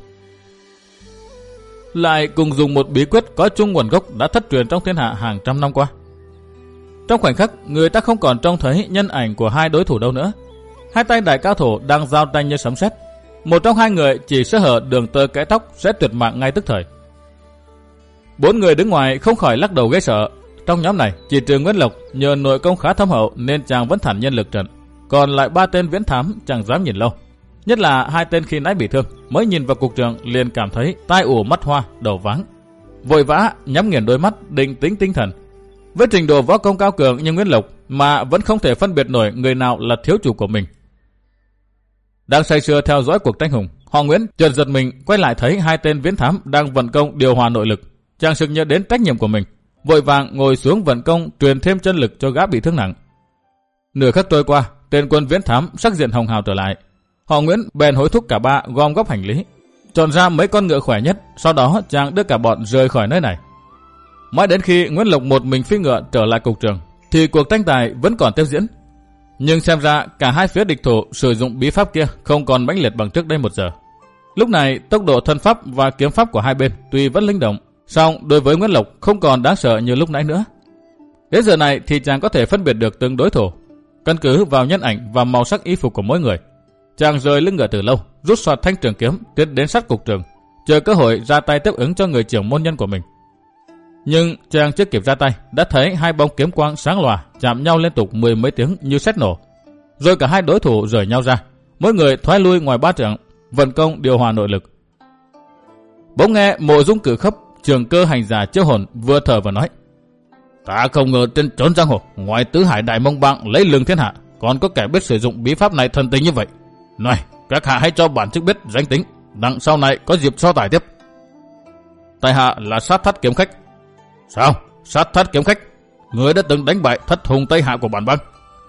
Lại cùng dùng một bí quyết có chung nguồn gốc đã thất truyền trong thiên hạ hàng trăm năm qua. Trong khoảnh khắc, người ta không còn trông thấy nhân ảnh của hai đối thủ đâu nữa. Hai tay đại cao thủ đang giao tranh như sấm sét. Một trong hai người chỉ sơ hở đường tơ kẽ tóc sẽ tuyệt mạng ngay tức thời. Bốn người đứng ngoài không khỏi lắc đầu ghê sợ. Trong nhóm này, chỉ trừ Nguyễn Lộc nhờ nội công khá thâm hậu nên chàng vẫn thản nhiên lực trận. Còn lại ba tên viễn thám chẳng dám nhìn lâu. Nhất là hai tên khi nãy bị thương, mới nhìn vào cục trường liền cảm thấy tai ù mắt hoa, đầu váng. Vội vã nhắm nghiền đôi mắt, định tĩnh tinh thần. Với trình độ võ công cao cường như Nguyễn Lộc mà vẫn không thể phân biệt nổi người nào là thiếu chủ của mình. Đang say sưa theo dõi cuộc tranh hùng, họ Nguyễn chợt giật mình quay lại thấy hai tên viễn thám đang vận công điều hòa nội lực. Chàng sực nhớ đến trách nhiệm của mình, vội vàng ngồi xuống vận công truyền thêm chân lực cho gã bị thương nặng. Nửa khắc trôi qua, tên quân viễn thám sắc diện hồng hào trở lại. Họ Nguyễn bèn hối thúc cả ba gom góp hành lý, chọn ra mấy con ngựa khỏe nhất, sau đó chàng đưa cả bọn rời khỏi nơi này. Mãi đến khi Nguyễn Lộc một mình phi ngựa trở lại cục trường, thì cuộc tranh tài vẫn còn tiếp diễn. Nhưng xem ra cả hai phía địch thủ sử dụng bí pháp kia không còn mãnh liệt bằng trước đây một giờ. Lúc này tốc độ thân pháp và kiếm pháp của hai bên tuy vẫn linh động, song đối với Nguyễn Lộc không còn đáng sợ như lúc nãy nữa. Đến giờ này thì chàng có thể phân biệt được từng đối thủ, căn cứ vào nhân ảnh và màu sắc y phục của mỗi người. Chàng rời lưng ngựa từ lâu, rút soạt thanh trường kiếm tiến đến sát cục trường, chờ cơ hội ra tay tiếp ứng cho người trưởng môn nhân của mình. Nhưng chàng chưa kịp ra tay đã thấy hai bóng kiếm quang sáng lòa chạm nhau liên tục mười mấy tiếng như sét nổ, rồi cả hai đối thủ rời nhau ra, mỗi người thoái lui ngoài ba trượng, vận công điều hòa nội lực. Bỗng nghe Mộ Dung Cử Khấp, trường cơ hành giả chiêu hồn vừa thở vừa nói: Ta không ngờ trên trốn giang hồ, ngoài tứ hải đại mông bang lấy lừng thiên hạ, còn có kẻ biết sử dụng bí pháp này thần tính như vậy. Này, các hạ hãy cho bản chức biết danh tính, đặng sau này có dịp so tài tiếp. Tại hạ là Sát Thắt Kiếm Khách. Sao? Sát Thắt Kiếm Khách? Người đã từng đánh bại thất hùng Tây Hạ của bản bang?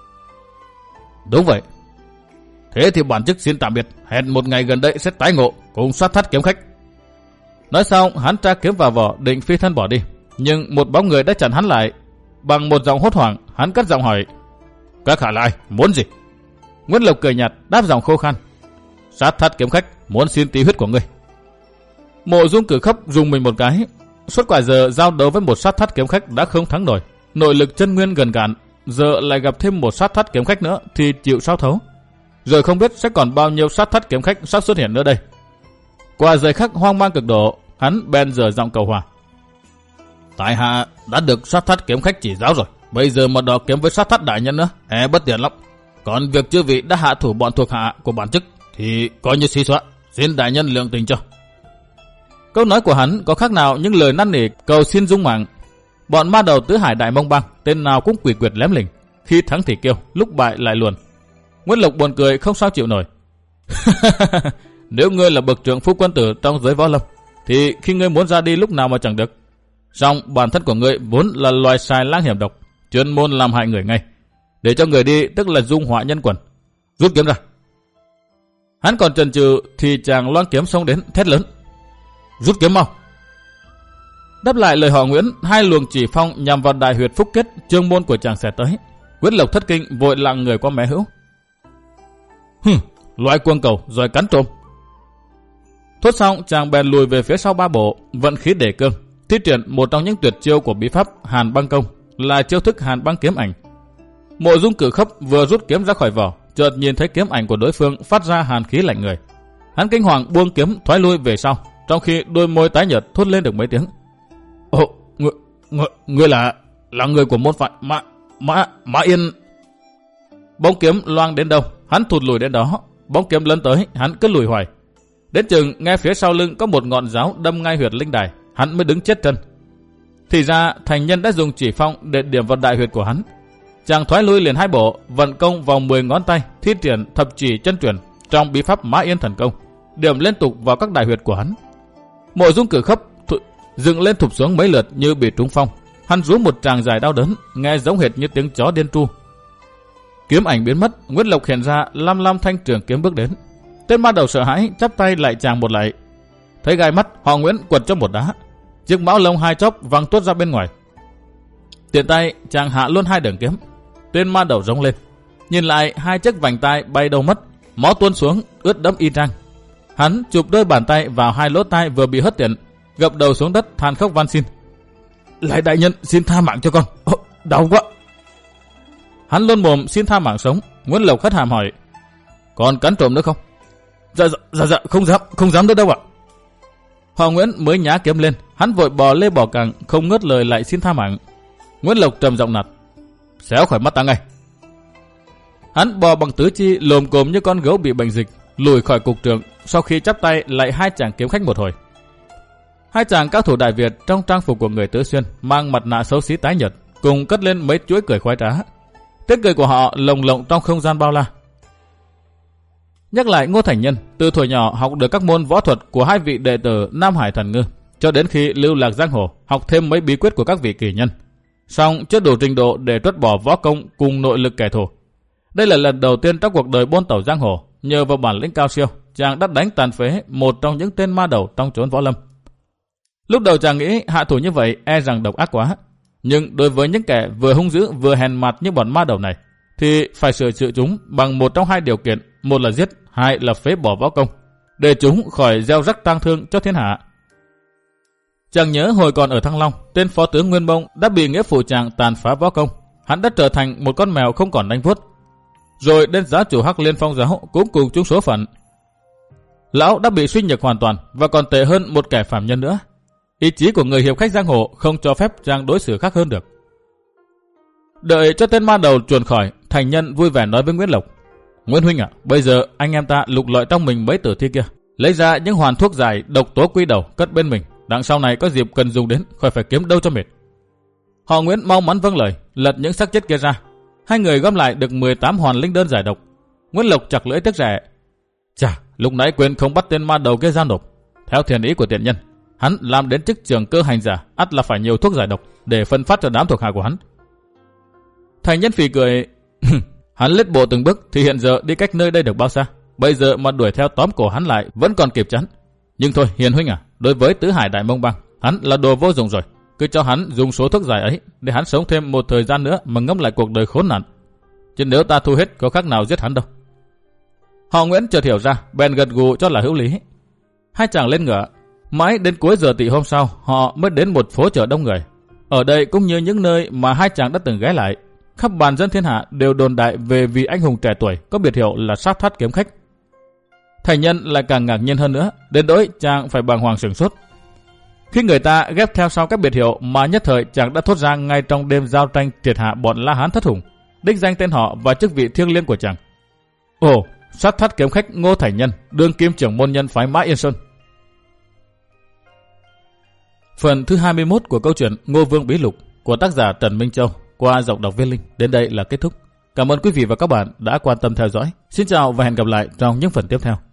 Đúng vậy. Thế thì bản chức xin tạm biệt, hẹn một ngày gần đây sẽ tái ngộ cùng Sát Thắt Kiếm Khách. Nói xong, hắn tra kiếm vào vỏ định phi thân bỏ đi, nhưng một bóng người đã chặn hắn lại. Bằng một giọng hốt hoảng, hắn cất giọng hỏi: Các hạ là ai? Muốn gì? Nguyễn Lộc cười nhạt đáp giọng khô khan: Sát Thắt Kiếm Khách muốn xin tí huyết của ngươi. Mộ Dung Cử Khấp dùng mình một cái. Suốt quả giờ giao đấu với một Sát Thắt Kiếm Khách đã không thắng nổi, nội lực chân nguyên gần cạn, giờ lại gặp thêm một Sát Thắt Kiếm Khách nữa thì chịu sao thấu. Rồi không biết sẽ còn bao nhiêu Sát Thắt Kiếm Khách sắp xuất hiện nữa đây. Qua giây khắc hoang mang cực độ, hắn bèn dở giọng cầu hòa: Tại hạ đã được Sát Thắt Kiếm Khách chỉ giáo rồi, bây giờ mà đọ kiếm với Sát Thắt đại nhân nữa, e bất tiện lắm. Còn việc chư vị đã hạ thủ bọn thuộc hạ của bản chức thì coi như xí xóa, xin đại nhân lượng tình cho. Câu nói của hắn có khác nào những lời năn nỉ cầu xin dung mạng. Bọn ma đầu tứ hải đại mông bang tên nào cũng quỷ quyệt lém lỉnh, khi thắng thì kêu, lúc bại lại luồn. Nguyễn Lộc buồn cười không sao chịu nổi. Nếu ngươi là bậc trưởng phu quân tử trong giới võ lâm, thì khi ngươi muốn ra đi lúc nào mà chẳng được. Song bản thân của ngươi vốn là loài xài lang hiểm độc, chuyên môn làm hại người ngay. Để cho người đi tức là dung họa nhân quần. Rút kiếm ra. Hắn còn chần chừ thì chàng loan kiếm xông đến thét lớn: Rút kiếm mau! Đáp lại lời họ Nguyễn, hai luồng chỉ phong nhằm vào đại huyệt phúc kết chương môn của chàng sẽ tới. Nguyễn Lộc thất kinh vội lặng người qua mé hữu. Hừm, loại cuồng cầu rồi cắn trộm. Thốt xong, chàng bèn lùi về phía sau ba bộ, vận khí để cương, thi triển một trong những tuyệt chiêu của bí pháp Hàn Băng Công, là chiêu thức Hàn Băng Kiếm Ảnh. Mộ Dung Cử Khấp vừa rút kiếm ra khỏi vỏ, chợt nhìn thấy kiếm ảnh của đối phương phát ra hàn khí lạnh người. Hắn kinh hoàng buông kiếm thoái lui về sau, trong khi đôi môi tái nhợt thốt lên được mấy tiếng: Ồ, người, người, người là là người của môn phái Mã Mã Mã Yên. Bóng kiếm loang đến đâu, hắn thụt lùi đến đó. Bóng kiếm lấn tới, hắn cứ lùi hoài. Đến chừng nghe phía sau lưng có một ngọn giáo đâm ngay huyệt linh đài, hắn mới đứng chết chân. Thì ra thành nhân đã dùng chỉ phong để điểm vào đại huyệt của hắn. Chàng thoái lui liền hai bộ, vận công vào mười ngón tay, thi triển thập chỉ chân truyền trong bí pháp Mã Yên thần công, điểm liên tục vào các đại huyệt của hắn. Mộ Dung Cử Khấp th- dựng lên thụp xuống mấy lượt như bị trúng phong. Hắn rú một tràng dài đau đớn, nghe giống hệt như tiếng chó điên tru. Kiếm ảnh biến mất, Nguyễn Lộc hiện ra lam lam thanh trường kiếm bước đến. Tên ma đầu sợ hãi chắp tay lại chàng một lạy. Thấy gai mắt, họ Nguyễn quật cho một đá, chiếc mão lông hai chóp văng tuốt ra bên ngoài. Tiện tay chàng hạ luôn hai đường kiếm. Tên ma đầu rống lên, nhìn lại hai chiếc vành tai bay đâu mất, máu tuôn xuống ướt đẫm y trang. Hắn chụp đôi bàn tay vào hai lỗ tai vừa bị hất tiện, gập đầu xuống đất than khóc van xin: Lại đại nhân, xin tha mạng cho con. Ồ, đau quá. Hắn luôn mồm xin tha mạng sống. Nguyễn Lộc hất hàm hỏi: Còn cắn trộm nữa không? Dạ dạ dạ, dạ không dám, không dám nữa đâu ạ. Họ Nguyễn mới nhá kiếm lên, hắn vội bò lê bò càng, không ngớt lời lại xin tha mạng. Nguyễn Lộc trầm giọng nạt: Xéo khỏi mắt ta ngay. Hắn bò bằng tứ chi lồm cồm như con gấu bị bệnh dịch, lùi khỏi cục trường. Sau khi chắp tay lại hai chàng kiếm khách một hồi. Hai chàng cao thủ Đại Việt trong trang phục của người Tứ Xuyên, mang mặt nạ xấu xí tái nhợt, cùng cất lên mấy chuỗi cười khoái trá. Tiếng cười của họ lồng lộng trong không gian bao la. Nhắc lại Ngô Thành Nhân, từ thuở nhỏ học được các môn võ thuật của hai vị đệ tử Nam Hải Thần Ngư, cho đến khi lưu lạc giang hồ, học thêm mấy bí quyết của các vị kỳ nhân. Song chưa đủ trình độ để trút bỏ võ công cùng nội lực kẻ thù. Đây là lần đầu tiên trong cuộc đời buôn tẩu giang hồ, nhờ vào bản lĩnh cao siêu, chàng đã đánh tàn phế một trong những tên ma đầu trong chốn võ lâm. Lúc đầu chàng nghĩ hạ thủ như vậy e rằng độc ác quá, nhưng đối với những kẻ vừa hung dữ vừa hèn mặt như bọn ma đầu này, thì phải sửa chữa chúng bằng một trong hai điều kiện: một là giết, hai là phế bỏ võ công, để chúng khỏi gieo rắc tang thương cho thiên hạ. Chàng nhớ hồi còn ở Thăng Long, tên phó tướng Nguyên Bông đã bị nghĩa phụ chàng tàn phá võ công, hắn đã trở thành một con mèo không còn đánh vuốt. Rồi đến giáo chủ Hắc Liên Phong giáo cũng cùng chung số phận. Lão đã bị suy nhược hoàn toàn và còn tệ hơn một kẻ phàm nhân nữa. Ý chí của người hiệp khách giang hồ không cho phép chàng đối xử khác hơn được. Đợi cho tên ma đầu chuồn khỏi, Thành Nhân vui vẻ nói với Nguyễn Lộc: Nguyễn huynh ạ, bây giờ anh em ta lục lọi trong mình mấy tử thi kia, lấy ra những hoàn thuốc giải độc tố quy đầu cất bên mình, đằng sau này có dịp cần dùng đến, khỏi phải kiếm đâu cho mệt. Họ Nguyễn mau mắn vâng lời, lật những xác chết kia ra. Hai người gom lại được mười tám hoàn linh đơn giải độc. Nguyễn Lộc chặt lưỡi tiếc rẻ. Chà, lúc nãy quên không bắt tên ma đầu kia giao nộp. Theo thiền ý của tiện nhân, hắn làm đến chức trưởng cơ hành giả, ắt là phải nhiều thuốc giải độc để phân phát cho đám thuộc hạ của hắn. Thành nhân phì cười. Hắn lết bộ từng bước thì hiện giờ đi cách nơi đây được bao xa? Bây giờ mà đuổi theo tóm cổ hắn lại vẫn còn kịp chắn. Nhưng thôi Hiền huynh à, đối với Tứ Hải Đại Mông Bang, hắn là đồ vô dụng rồi. Cứ cho hắn dùng số thuốc giải ấy để hắn sống thêm một thời gian nữa mà ngẫm lại cuộc đời khốn nạn. Chứ nếu ta thu hết có khác nào giết hắn đâu. Họ Nguyễn chợt hiểu ra, bèn gật gù cho là hữu lý. Hai chàng lên ngựa, mãi đến cuối giờ tỵ hôm sau họ mới đến một phố chợ đông người. Ở đây cũng như những nơi mà hai chàng đã từng ghé lại, khắp bàn dân thiên hạ đều đồn đại về vị anh hùng trẻ tuổi có biệt hiệu là Sát Thắt Kiếm Khách. Thành nhân lại càng ngạc nhiên hơn nữa, đến nỗi chàng phải bàng hoàng sửng sốt khi người ta ghép theo sau các biệt hiệu mà nhất thời chàng đã thốt ra ngay trong đêm giao tranh triệt hạ bọn La Hán thất hùng, đích danh tên họ và chức vị thiêng liêng của chàng. Ồ, Sát Thắt Kiếm Khách Ngô Thành Nhân, đương kim trưởng môn nhân phái Mã Yên Sơn. Phần thứ hai mươi mốt của câu chuyện Ngô Vương Bí Lục của tác giả Trần Minh Châu qua giọng đọc Viên Linh đến đây là kết thúc. Cảm ơn quý vị và các bạn đã quan tâm theo dõi. Xin chào và hẹn gặp lại trong những phần tiếp theo.